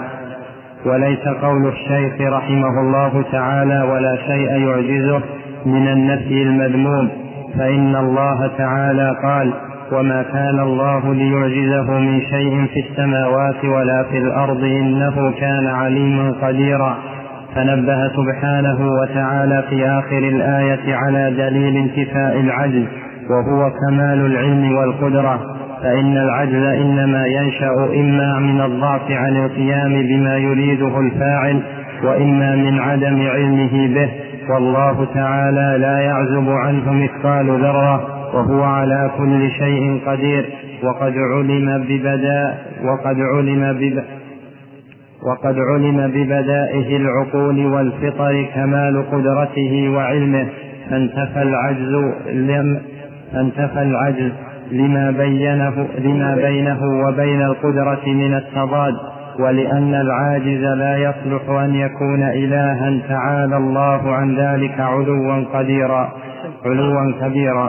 وليس قول الشيخ رحمه الله تعالى ولا شيء يعجزه من النفي المذموم، فإن الله تعالى قال: وما كان الله ليعجزه من شيء في السماوات ولا في الأرض إنه كان عليما قديرا. فنبه سبحانه وتعالى في آخر الآية على دليل انتفاء العجز، وهو كمال العلم والقدرة، فإن العجز إنما ينشأ إما من الضعف عن القيام بما يريده الفاعل، وإما من عدم علمه به، والله تعالى لا يعزب عنه مثقال ذرة وهو على كل شيء قدير. وقد علم ببداء وقد علم بب وقد علم ببدائه العقول والفطر كمال قدرته وعلمه، فانتفى العجز لم فانتفى العجز لما بينه لما بينه وبين القدرة من التضاد، ولأن العاجز لا يصلح أن يكون إلها تعالى الله عن ذلك علوا قديرا علوا كبيرا.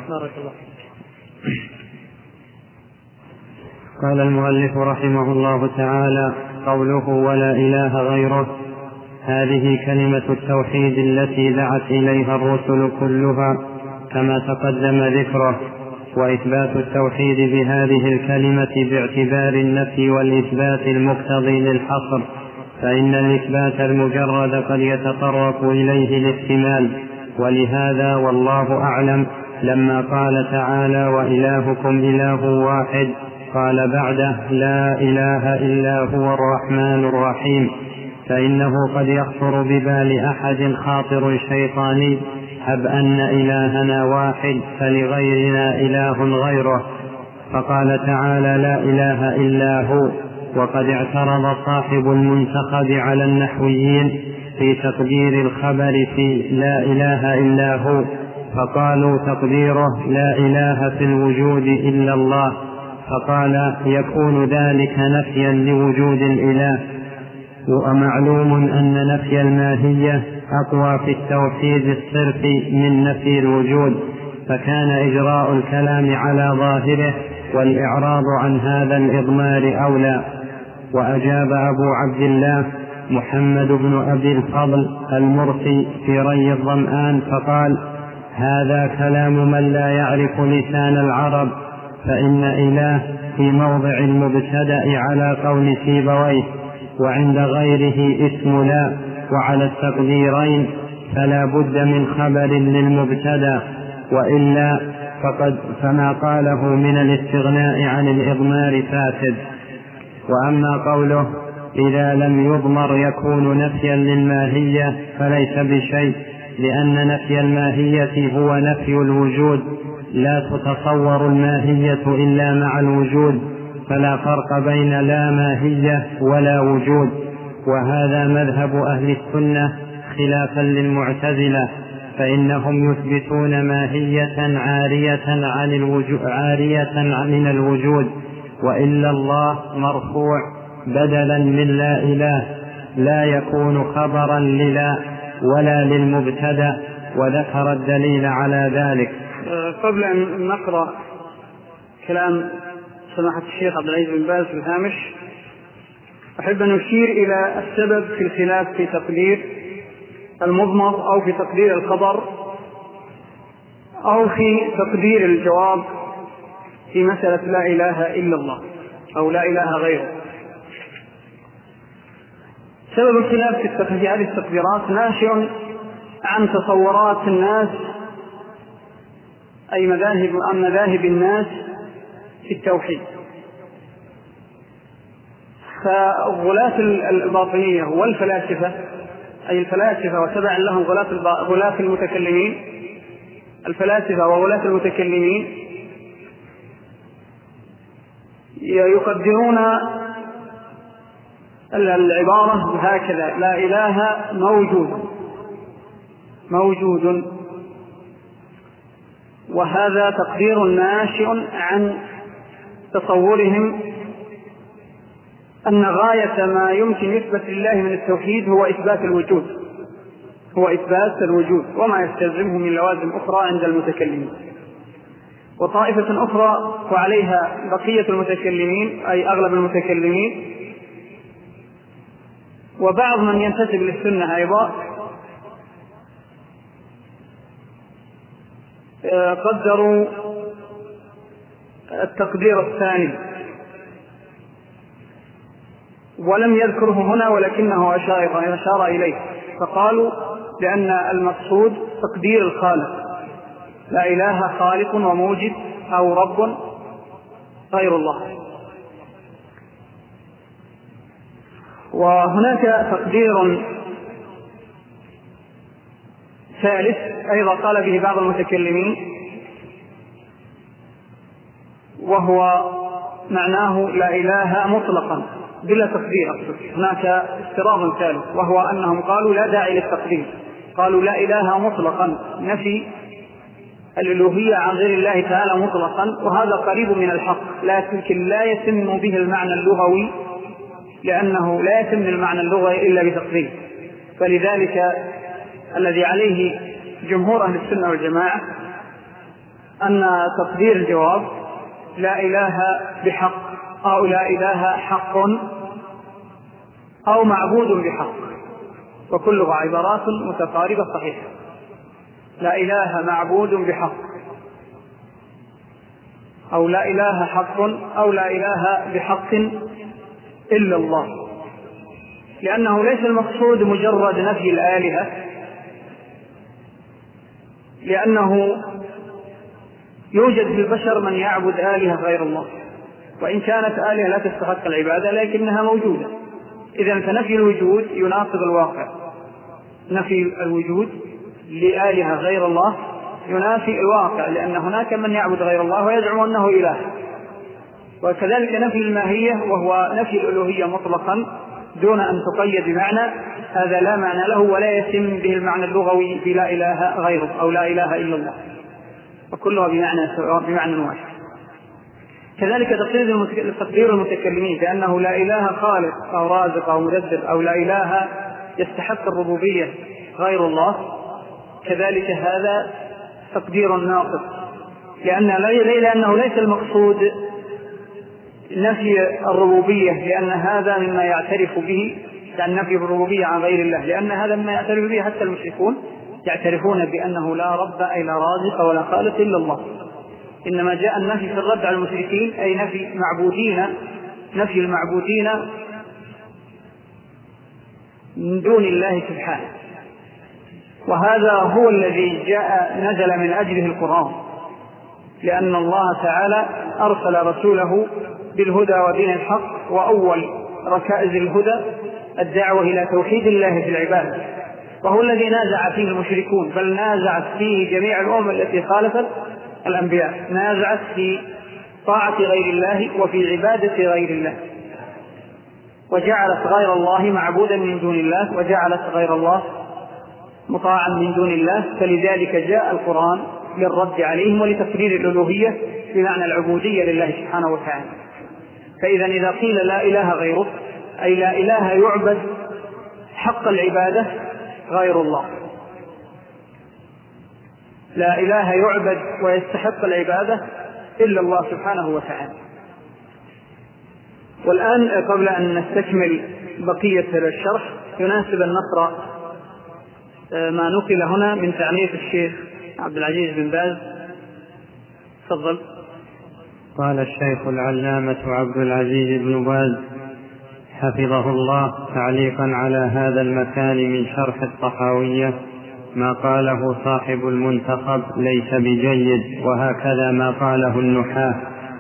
قال المؤلف رحمه الله تعالى: قوله ولا إله غيره، هذه كلمة التوحيد التي دعت إليها الرسل كلها كما تقدم ذكره. وإثبات التوحيد بهذه الكلمة باعتبار النفي والإثبات المقتضي للحصر، فإن الإثبات المجرد قد يتطرق إليه الاحتمال. ولهذا والله أعلم لما قال تعالى: وإلهكم إله واحد، قال بعده: لا إله إلا هو الرحمن الرحيم، فإنه قد يخطر ببال أحد خاطر شيطاني: هب أن إلهنا واحد فلغيرنا إله غيره، فقال تعالى: لا إله إلا هو. وقد اعترض صاحب المنتخب على النحويين في تقدير الخبر في لا إله إلا هو، فقالوا تقديره: لا إله في الوجود إلا الله، فقال يكون ذلك نفيا لوجود الإله. ومعلوم أن نفي الماهية أقوى في التوحيد الصرف من نفي الوجود، فكان إجراء الكلام على ظاهره والإعراض عن هذا الإضمار أولى. وأجاب أبو عبد الله محمد بن أبي الفضل المرسي في ري الظمآن فقال: هذا كلام من لا يعرف لسان العرب، فإن إله في موضع المبتدأ على قول سيبويه، وعند غيره اسم لا، وعلى التقديرين فلا بد من خبر للمبتدأ، وإلا فقد فما قاله من الاستغناء عن الإضمار فاسد. وأما قوله إذا لم يضمر يكون نفيا للماهية فليس بشيء، لأن نفي الماهية هو نفي الوجود، لا تتصور الماهية إلا مع الوجود، فلا فرق بين لا ماهية ولا وجود. وهذا مذهب أهل السنة خلافا للمعتزلة، فإنهم يثبتون ماهية عارية عن الوجود عارية من الوجود، وإلا الله مرفوع بدلا من لا إله لا يكون خبرا للا ولا للمبتدأ، وذكر الدليل على ذلك. قبل أن نقرأ كلام سماحة الشيخ عبد العزيز بن باز في الهامش، أحب أن أشير إلى السبب في الخلاف في تقدير المضمر أو في تقدير الخبر أو في تقدير الجواب في مسألة لا إله إلا الله أو لا إله غيره. سبب الخلاف في هذه التقديرات ناشئ عن تصورات الناس، أي مذاهب عن مذاهب الناس في التوحيد. فغلاة الباطنية والفلاسفة، أي الفلاسفة وتبع لهم غلاة المتكلمين، الفلاسفة وغلاة المتكلمين يقدرون العبارة هكذا: لا إله موجود موجود وهذا تقدير ناشئ عن تصورهم أن غاية ما يمكن يثبت لله من التوحيد هو إثبات الوجود هو إثبات الوجود وما يستلزمه من لوازم أخرى عند المتكلمين. وطائفة أخرى وعليها بقية المتكلمين، أي أغلب المتكلمين وبعض من ينتسب للسنة أيضا، قدروا التقدير الثاني ولم يذكره هنا ولكنه أشار إليه، فقالوا لأن المقصود تقدير الخالق، لا إله خالق وموجد أو رب غير الله. وهناك تقدير ثالث أيضا قال به بعض المتكلمين، وهو معناه لا إله مطلقا بلا تقدير. هناك افتراض ثالث وهو أنهم قالوا لا داعي للتقدير، قالوا لا إله مطلقا، نفي الألوهية عن غير الله تعالى مطلقا، وهذا قريب من الحق لكن لا يتم به المعنى اللغوي، لأنه لا يتم المعنى اللغوي إلا بتقدير. فلذلك الذي عليه جمهور أهل السنة والجماعة أن تقدير الجواب لا إله بحق أو لا إله حق أو معبود بحق، وكلها عبارات متقاربة صحيحة. لا إله معبود بحق أو لا إله حق أو لا إله بحق إلا الله، لأنه ليس المقصود مجرد نفي الآلهة، لأنه يوجد في البشر من يعبد آلهة غير الله، وإن كانت آلهة لا تستحق العبادة لكنها موجودة. إذن فنفي الوجود يناقض الواقع، نفي الوجود لآلهة غير الله ينافي الواقع، لأن هناك من يعبد غير الله ويزعم أنه إله. وكذلك نفي الماهية وهو نفي الألوهية مطلقا دون أن تقيد بمعنى، هذا لا معنى له ولا يتم به المعنى اللغوي بلا إله غيره أو لا إله إلا الله، وكلها بمعنى بمعنى واحد. كذلك تقدير المتكلمين بأنه لا إله خالق أو رازق أو مدبر أو لا إله يستحق الربوبية غير الله، كذلك هذا تقدير ناقص، لأن لأنه ليس المقصود نفي الربوبية، لأن هذا مما يعترف به، لأن نفي الربوبية عن غير الله، لأن هذا مما يعترف به حتى المشركون، يعترفون بأنه لا رب أي لا رازق ولا خالق إلا الله. إنما جاء النفي في الرد على المشركين أي نفي معبودين، نفي المعبودين من دون الله سبحانه، وهذا هو الذي جاء نزل من أجله القرآن، لأن الله تعالى أرسل رسوله بالهدى ودين الحق، وأول ركائز الهدى الدعوة إلى توحيد الله في العبادة، وهو الذي نازع فيه المشركون، بل نازعت فيه جميع الأمم التي خالفت الأنبياء، نازعت في طاعة غير الله وفي عبادة غير الله، وجعلت غير الله معبودا من دون الله، وجعلت غير الله مطاعا من دون الله. فلذلك جاء القرآن للرد عليهم ولتقرير الألوهية بمعنى العبودية لله سبحانه وتعالى. فإذا إذا قيل لا إله غيره أي لا إله يعبد حق العبادة غير الله، لا إله يعبد ويستحق العبادة إلا الله سبحانه وتعالى. والآن قبل أن نستكمل بقية الشرح يناسب أن نقرأ ما نقل هنا من تعليق الشيخ عبد العزيز بن باز. تفضل. قال الشيخ العلامة عبد العزيز بن باز حفظه الله تعليقا على هذا المكان من شرح الطحاوية: ما قاله صاحب المنتخب ليس بجيد، وهكذا ما قاله النحاة.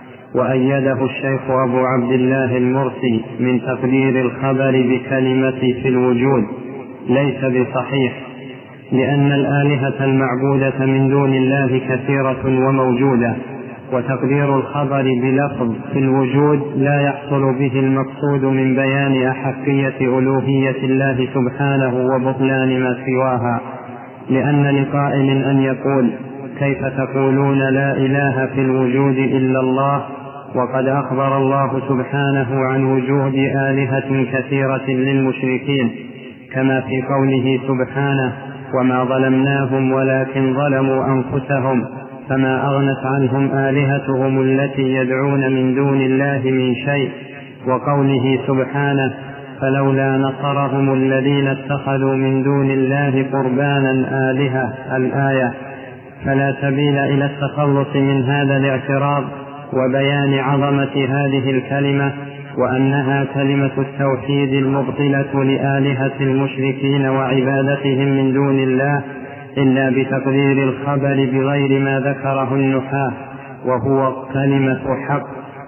وأيده الشيخ أبو عبد الله المرسي من تقدير الخبر بكلمة في الوجود ليس بصحيح، لأن الآلهة المعبودة من دون الله كثيرة وموجودة، وتقدير الخبر بلفظ في الوجود لا يحصل به المقصود من بيان أحقية ألوهية الله سبحانه وبطلان ما سواها، لأن لقائل أن يقول: كيف تقولون لا إله في الوجود إلا الله، وقد أخبر الله سبحانه عن وجود آلهة كثيرة للمشركين، كما في قوله سبحانه: وما ظلمناهم ولكن ظلموا أنفسهم فما أغنت عنهم آلهتهم التي يدعون من دون الله من شيء، وقوله سبحانه: فلولا نصرهم الذين اتخذوا من دون الله قربانا آلهة الآية. فلا سبيل إلى التخلص من هذا الاعتراض وبيان عظمة هذه الكلمة، وأنها كلمة التوحيد المبطلة لآلهة المشركين وعبادتهم من دون الله، إلا بتقدير الخبر بغير ما ذكره النحاة، وهو كلمة حق،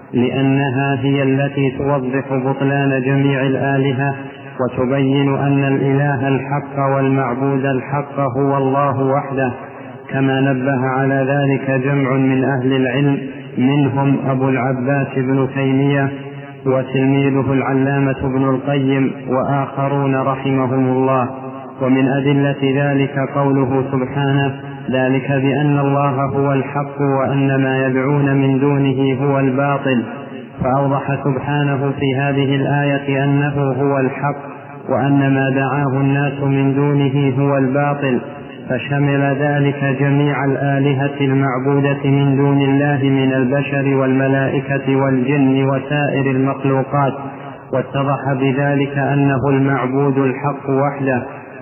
لأنها هي التي توضح بطلان جميع الآلهة وتبين أن الإله الحق والمعبود الحق هو الله وحده، كما نبه على ذلك جمع من أهل العلم، منهم أبو العباس بن تيمية وتلميذه العلامة ابن القيم وآخرون رحمهم الله. ومن أدلة ذلك قوله سبحانه: ذلك بأن الله هو الحق وأن ما يدعون من دونه هو الباطل. فأوضح سبحانه في هذه الآية أنه هو الحق، وأن ما دعاه الناس من دونه هو الباطل، فشمل ذلك جميع الآلهة المعبودة من دون الله من البشر والملائكة والجن وسائر المخلوقات، واتضح بذلك أنه المعبود الحق وحده.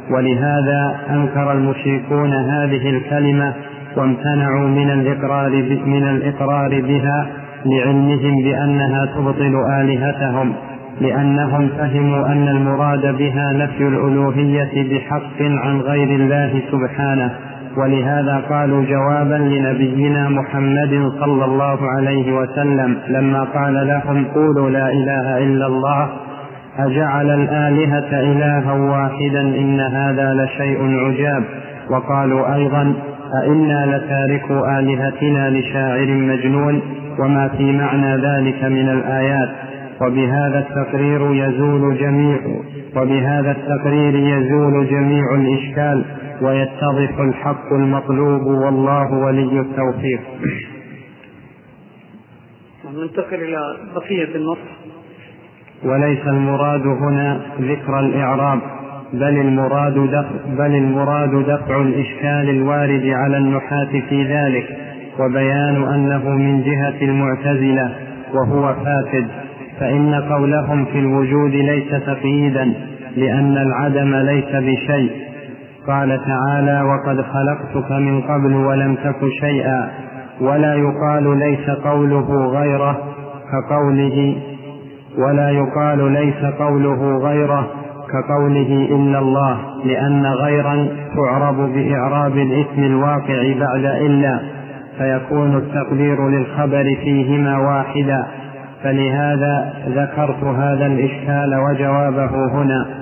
ولهذا أنكر المشركون هذه الكلمة وامتنعوا من الإقرار, من الإقرار بها، لعلمهم بأنها تبطل آلهتهم، لأنهم فهموا أن المراد بها نفي الألوهية بحق عن غير الله سبحانه. ولهذا قالوا جوابا لنبينا محمد صلى الله عليه وسلم لما قال لهم: قولوا لا إله إلا الله، أجعل الآلهة إلها واحدا إن هذا لشيء عجاب. وقالوا أيضا: أئنا لتاركوا آلهتنا لشاعر مجنون، وما في معنى ذلك من الآيات. وبهذا التقرير يزول جميع وبهذا التقرير يزول جميع الإشكال ويتضح الحق المطلوب، والله ولي التوفيق. ننتقل إلى بقية النص. وليس المراد هنا ذكر الإعراب، بل المراد دفع, بل المراد دفع الإشكال الوارد على النحاة في ذلك، وبيان أنه من جهة المعتزلة وهو فاسد، فإن قولهم في الوجود ليس تقييدا، لأن العدم ليس بشيء. قال تعالى: وقد خلقتك من قبل ولم تك شيئا. ولا يقال ليس قوله غيره كقوله ولا يقال ليس قوله غيره كقوله إلا الله، لأن غيرا تعرب بإعراب الاسم الواقع بعد إلا، فيكون التقدير للخبر فيهما واحدا. فلهذا ذكرت هذا الإشكال وجوابه هنا.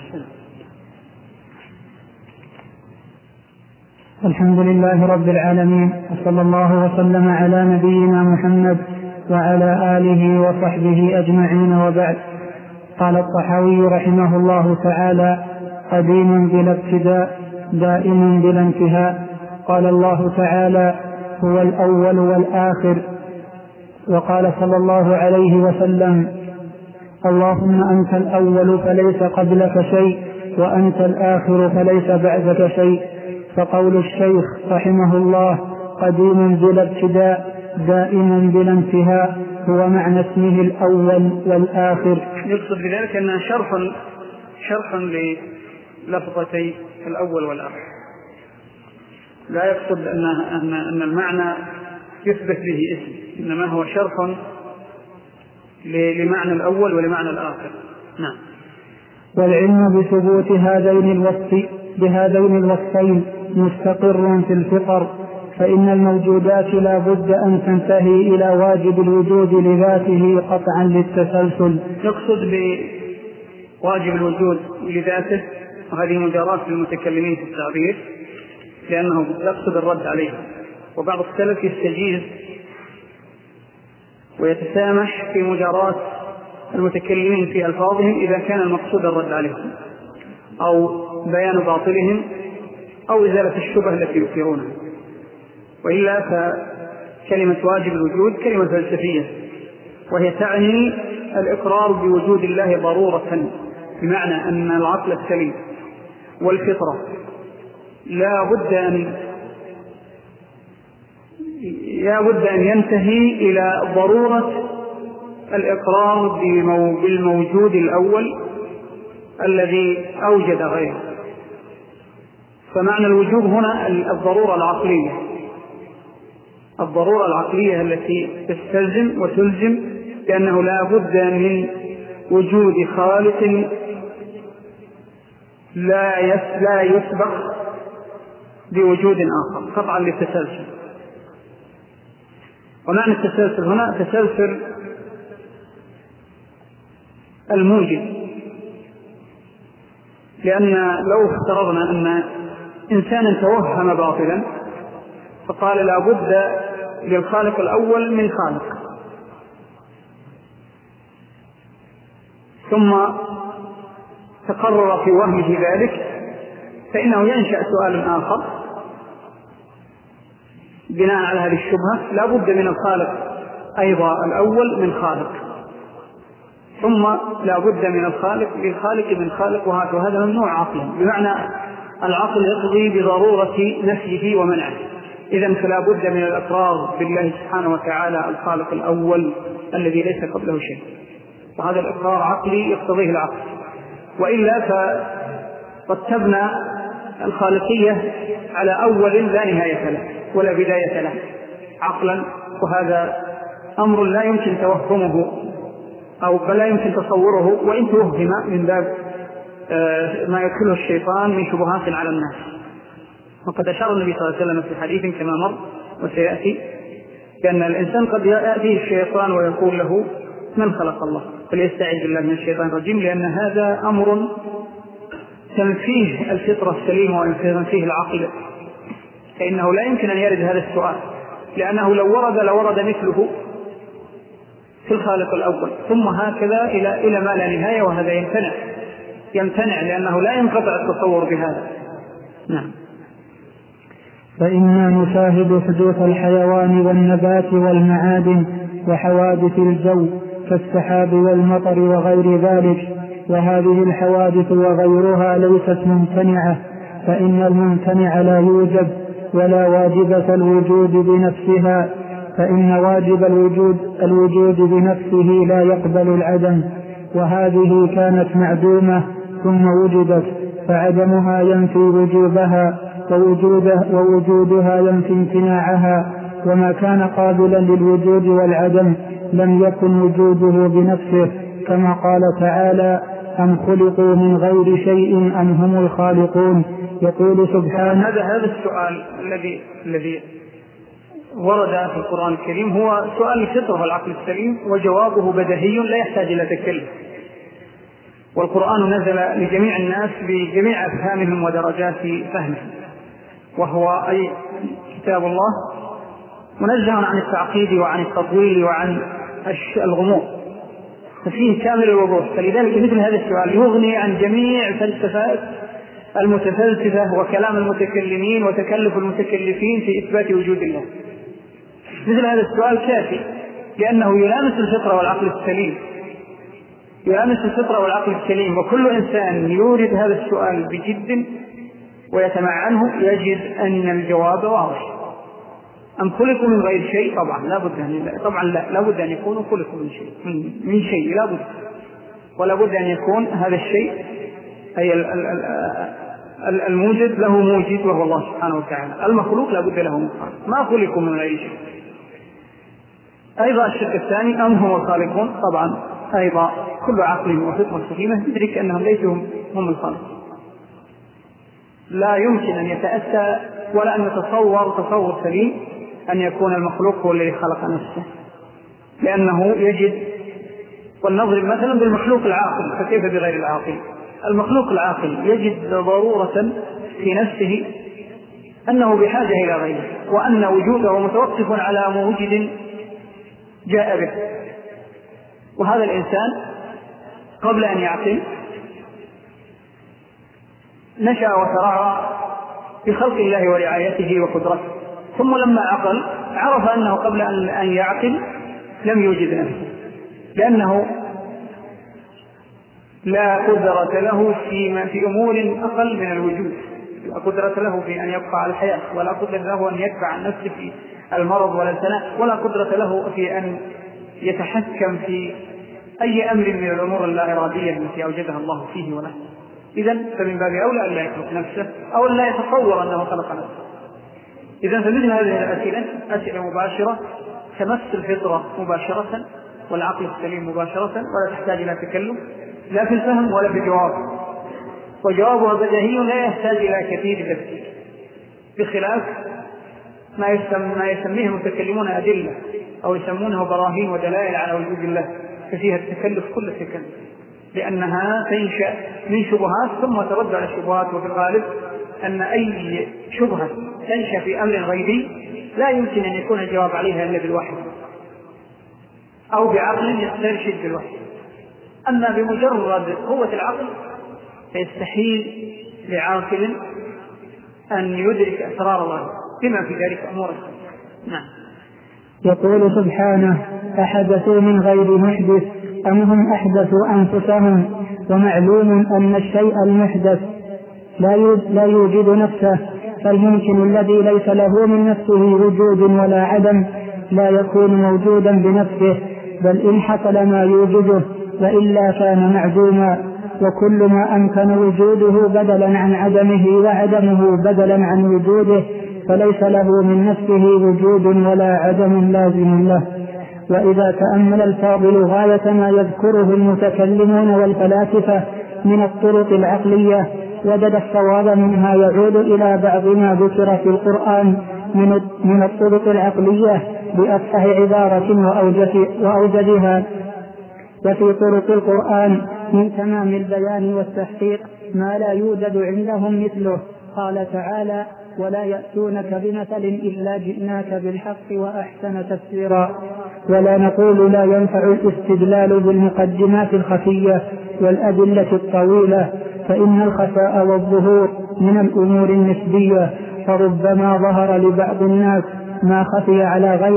الحمد لله رب العالمين، وصلى الله وسلم على نبينا محمد وعلى آله وصحبه أجمعين، وبعد. قال الطحاوي رحمه الله تعالى: قديم بلا ابتداء، دائم بلا انتهاء. قال الله تعالى: هو الأول والآخر. وقال صلى الله عليه وسلم: اللهم أنت الأول فليس قبلك شيء، وأنت الآخر فليس بعدك شيء. فقول الشيخ رحمه الله: قديم بلا ابتداء، دائم بلا انتهاء، هو معنى اسمه الأول والآخر. يقصد بذلك أنها شرحا شرحا للفظتي الأول والآخر، لا يقصد أن أن أن المعنى يثبت به اسم، إنما هو شرح لمعنى الأول ولمعنى الآخر. نعم. والعلم بثبوت هذين الوصف بهذين الوصفين مستقر في الفطر، فإن الموجودات لا بد أن تنتهي إلى واجب الوجود لذاته قطعا للتسلسل. يقصد بواجب الوجود لذاته، وهذه مجاراة للمتكلمين في التعبير، لأنه يقصد الرد عليه. وبعض السلف يستجيز ويتسامح في مجاراة المتكلمين في ألفاظهم إذا كان المقصود الرد عليهم أو بيان باطلهم أو إزالة الشبه التي يثيرونها. وإلا فكلمة واجب الوجود كلمة فلسفية، وهي تعني الإقرار بوجود الله ضرورة، بمعنى أن العقل السليم والفطرة لا بد أن لا بد أن ينتهي إلى ضرورة الإقرار بالموجود الأول الذي أوجد غيره. فمعنى الوجود هنا الضرورة العقلية، الضرورة العقلية التي تستلزم وتلزم بأنه لا بد من وجود خالق لا يسبق بوجود آخر قطعا للتسلسل. ومعنى التسلسل هنا تسلسل الموجد، لأن لو افترضنا أن إنسانا توهم باطلا فقال لا بد للخالق الأول من خالق، ثم تقرر في وهمه ذلك، فإنه ينشأ سؤال آخر بناء على هذه الشبهة: لا بد من الخالق أيضا الأول من خالق، ثم لا بد من الخالق للخالق من خالق، وهذا ممنوع عقلا، بمعنى العقل يقضي بضرورة نفيه ومنعه. إذن فلا بد من الإقرار بالله سبحانه وتعالى الخالق الأول الذي ليس قبله شيء، وهذا الإقرار عقلي يقتضيه العقل. وإلا فرتبنا الخالقية على أول لا نهاية له ولا بداية له عقلا، وهذا أمر لا يمكن توهمه أو لا يمكن تصوره، وإن توهم من باب ما يدخله الشيطان من شبهات على الناس. وقد أشار النبي صلى الله عليه وسلم في حديث كما مر وسيأتي بأن الإنسان قد يأتيه الشيطان ويقول له: من خلق الله؟ فليستعذ بالله من الشيطان الرجيم، لأن هذا أمر تنفيه الفطرة السليمة وتنفيه العقل، فإنه لا يمكن أن يرد هذا السؤال، لأنه لو ورد لورد مثله في الخالق الأول، ثم هكذا إلى إلى ما لا نهاية، وهذا يمتنع يمتنع لأنه لا ينقطع التصور بهذا. نعم. فإنا نشاهد حدوث الحيوان والنبات والمعادن وحوادث الجو كالسحاب والمطر وغير ذلك. وهذه الحوادث وغيرها ليست ممتنعة، فإن الممتنع لا يوجد، ولا واجبة الوجود بنفسها، فإن واجب الوجود الوجود بنفسه لا يقبل العدم. وهذه كانت معدومة ثم وجدت، فعدمها ينفي وجوبها، ووجودها ينفي امتناعها. وما كان قابلا للوجود والعدم لم يكن وجوده بنفسه، كما قال تعالى: أم خلقوا من غير شيء أم هم الخالقون. يقول سبحانه: هذا هذا السؤال الذي الذي ورد في القرآن الكريم هو سؤال الفطرة والعقل السليم، وجوابه بديهي لا يحتاج إلى تكلف. والقرآن نزل لجميع الناس بجميع أفهامهم ودرجات فهمهم، وهو أي كتاب الله منزه عن التعقيد وعن التطويل وعن الغموض، ففيه كامل الوضوح. فلذلك مثل هذا السؤال يغني عن جميع فلسفات المتفلسفة وكلام المتكلمين وتكلف المتكلفين في إثبات وجود الله. مثل هذا السؤال كافي، لأنه يلامس الفطرة والعقل السليم، يلامس الفطرة والعقل السليم. وكل إنسان يورد هذا السؤال بجد ويتمعنه يجد أن الجواب واضح. أم خلقوا من غير شيء؟ طبعا لا بد أن طبعا لا لا بد أن يكونوا خلقوا من شيء من, من شيء لا بد، ولا بد أن يكون هذا الشيء أي الموجد له موجد وهو الله سبحانه وتعالى. المخلوق لا بد له مخلوق، ما خلقوا من غير شيء. أيضا الشق الثاني: أم هم الخالقون؟ طبعا أيضا كل عقل وفطرة سليمة يدرك أنهم ليسوا هم الخالقون. لا يمكن أن يتأتى ولا أن يتصور تصور سليم أن يكون المخلوق هو الذي خلق نفسه، لأنه يجد. ولنضرب مثلا بالمخلوق العاقل، فكيف بغير العاقل؟ المخلوق العاقل يجد ضرورة في نفسه أنه بحاجة إلى غيره، وأن وجوده متوقف على موجد جاء به. وهذا الإنسان قبل أن يعقل نشأ وترعرع بخلق الله ورعايته وقدرته، ثم لما عقل عرف أنه قبل أن يعقل لم يوجد نفسه، لأنه لا قدرة له في في أمور أقل من الوجود. لا قدرة له في أن يبقى على الحياة، ولا قدرة له أن يدفع عن نفسه في المرض ولا الفناء، ولا قدرة له في أن يتحكم في أي أمر من الأمور اللا إرادية التي أوجدها الله فيه وله. إذن فمن باب أولى أن لا يخلق نفسه، أو أن لا يتصور أنه خلق نفسه. إذن فمثل هذه الأسئلة أسئلة مباشرة تمس الفطرة مباشرة والعقل السليم مباشرة، ولا تحتاج إلى تكلم لا في الفهم ولا في الجواب، وجوابها بديهي لا يحتاج إلى كثير تفكير، بخلاف ما ما يسميه المتكلمون أدلة أو يسمونه براهين ودلائل على وجود الله، ففيها التكلف كل التكلف، لأنها تنشأ من شبهات ثم ترد على الشبهات. وفي الغالب أن أي شبهة تنشأ في أمر غيبي لا يمكن أن يكون الجواب عليها إلا بالوحي أو بعقل يسترشد بالوحي. أما بمجرد قوة العقل فيستحيل لعاقل أن يدرك أسرار الله بما في ذلك أمور. نعم. يقول سبحانه: أحدثوا من غير محدث أم هم أحدثوا أنفسهم. ومعلوم أن الشيء المحدث لا يوجد نفسه، فالممكن الذي ليس له من نفسه وجود ولا عدم لا يكون موجودا بنفسه، بل إن حصل ما يوجده وإلا كان معدوما. وكل ما أمكن وجوده بدلا عن عدمه وعدمه بدلا عن وجوده فليس له من نفسه وجود ولا عدم لازم له. وإذا تأمل الفاضل غاية ما يذكره المتكلمون والفلاسفة من الطرق العقلية وجد الصواب منها يعود إلى بعض ما ذكر في القرآن من الطرق العقلية بأفصح عبارة وأوجدها. وفي طرق القرآن من تمام البيان والتحقيق ما لا يوجد عندهم مثله. قال تعالى: ولا يأتونك بمثل إلا جئناك بالحق وأحسن تفسيرا. ولا نقول لا ينفع الاستدلال بالمقدمات الخفية والأدلة الطويلة، فإن الخفاء والظهور من الأمور النسبية، فربما ظهر لبعض الناس ما خفي على غيره،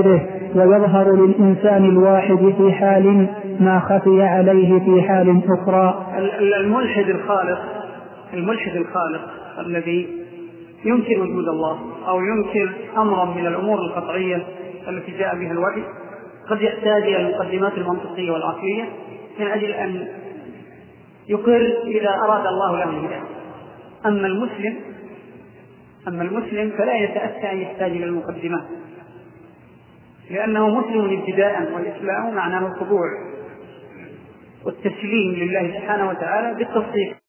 ويظهر للإنسان الواحد في حال ما خفي عليه في حال أخرى. الملحد الخالق الملحد الخالق الذي ينكر وجود الله أو ينكر أمرا من الأمور القطعية التي جاء بها الوحي قد يحتاج إلى المقدمات المنطقية والعقلية من أجل أن يقر إذا أراد الله له الهداية. أما المسلم أما المسلم فلا يتأتى أن يحتاج إلى المقدمات، لأنه مسلم ابتداء، والإسلام معناه الخضوع والتسليم لله سبحانه وتعالى بالتصديق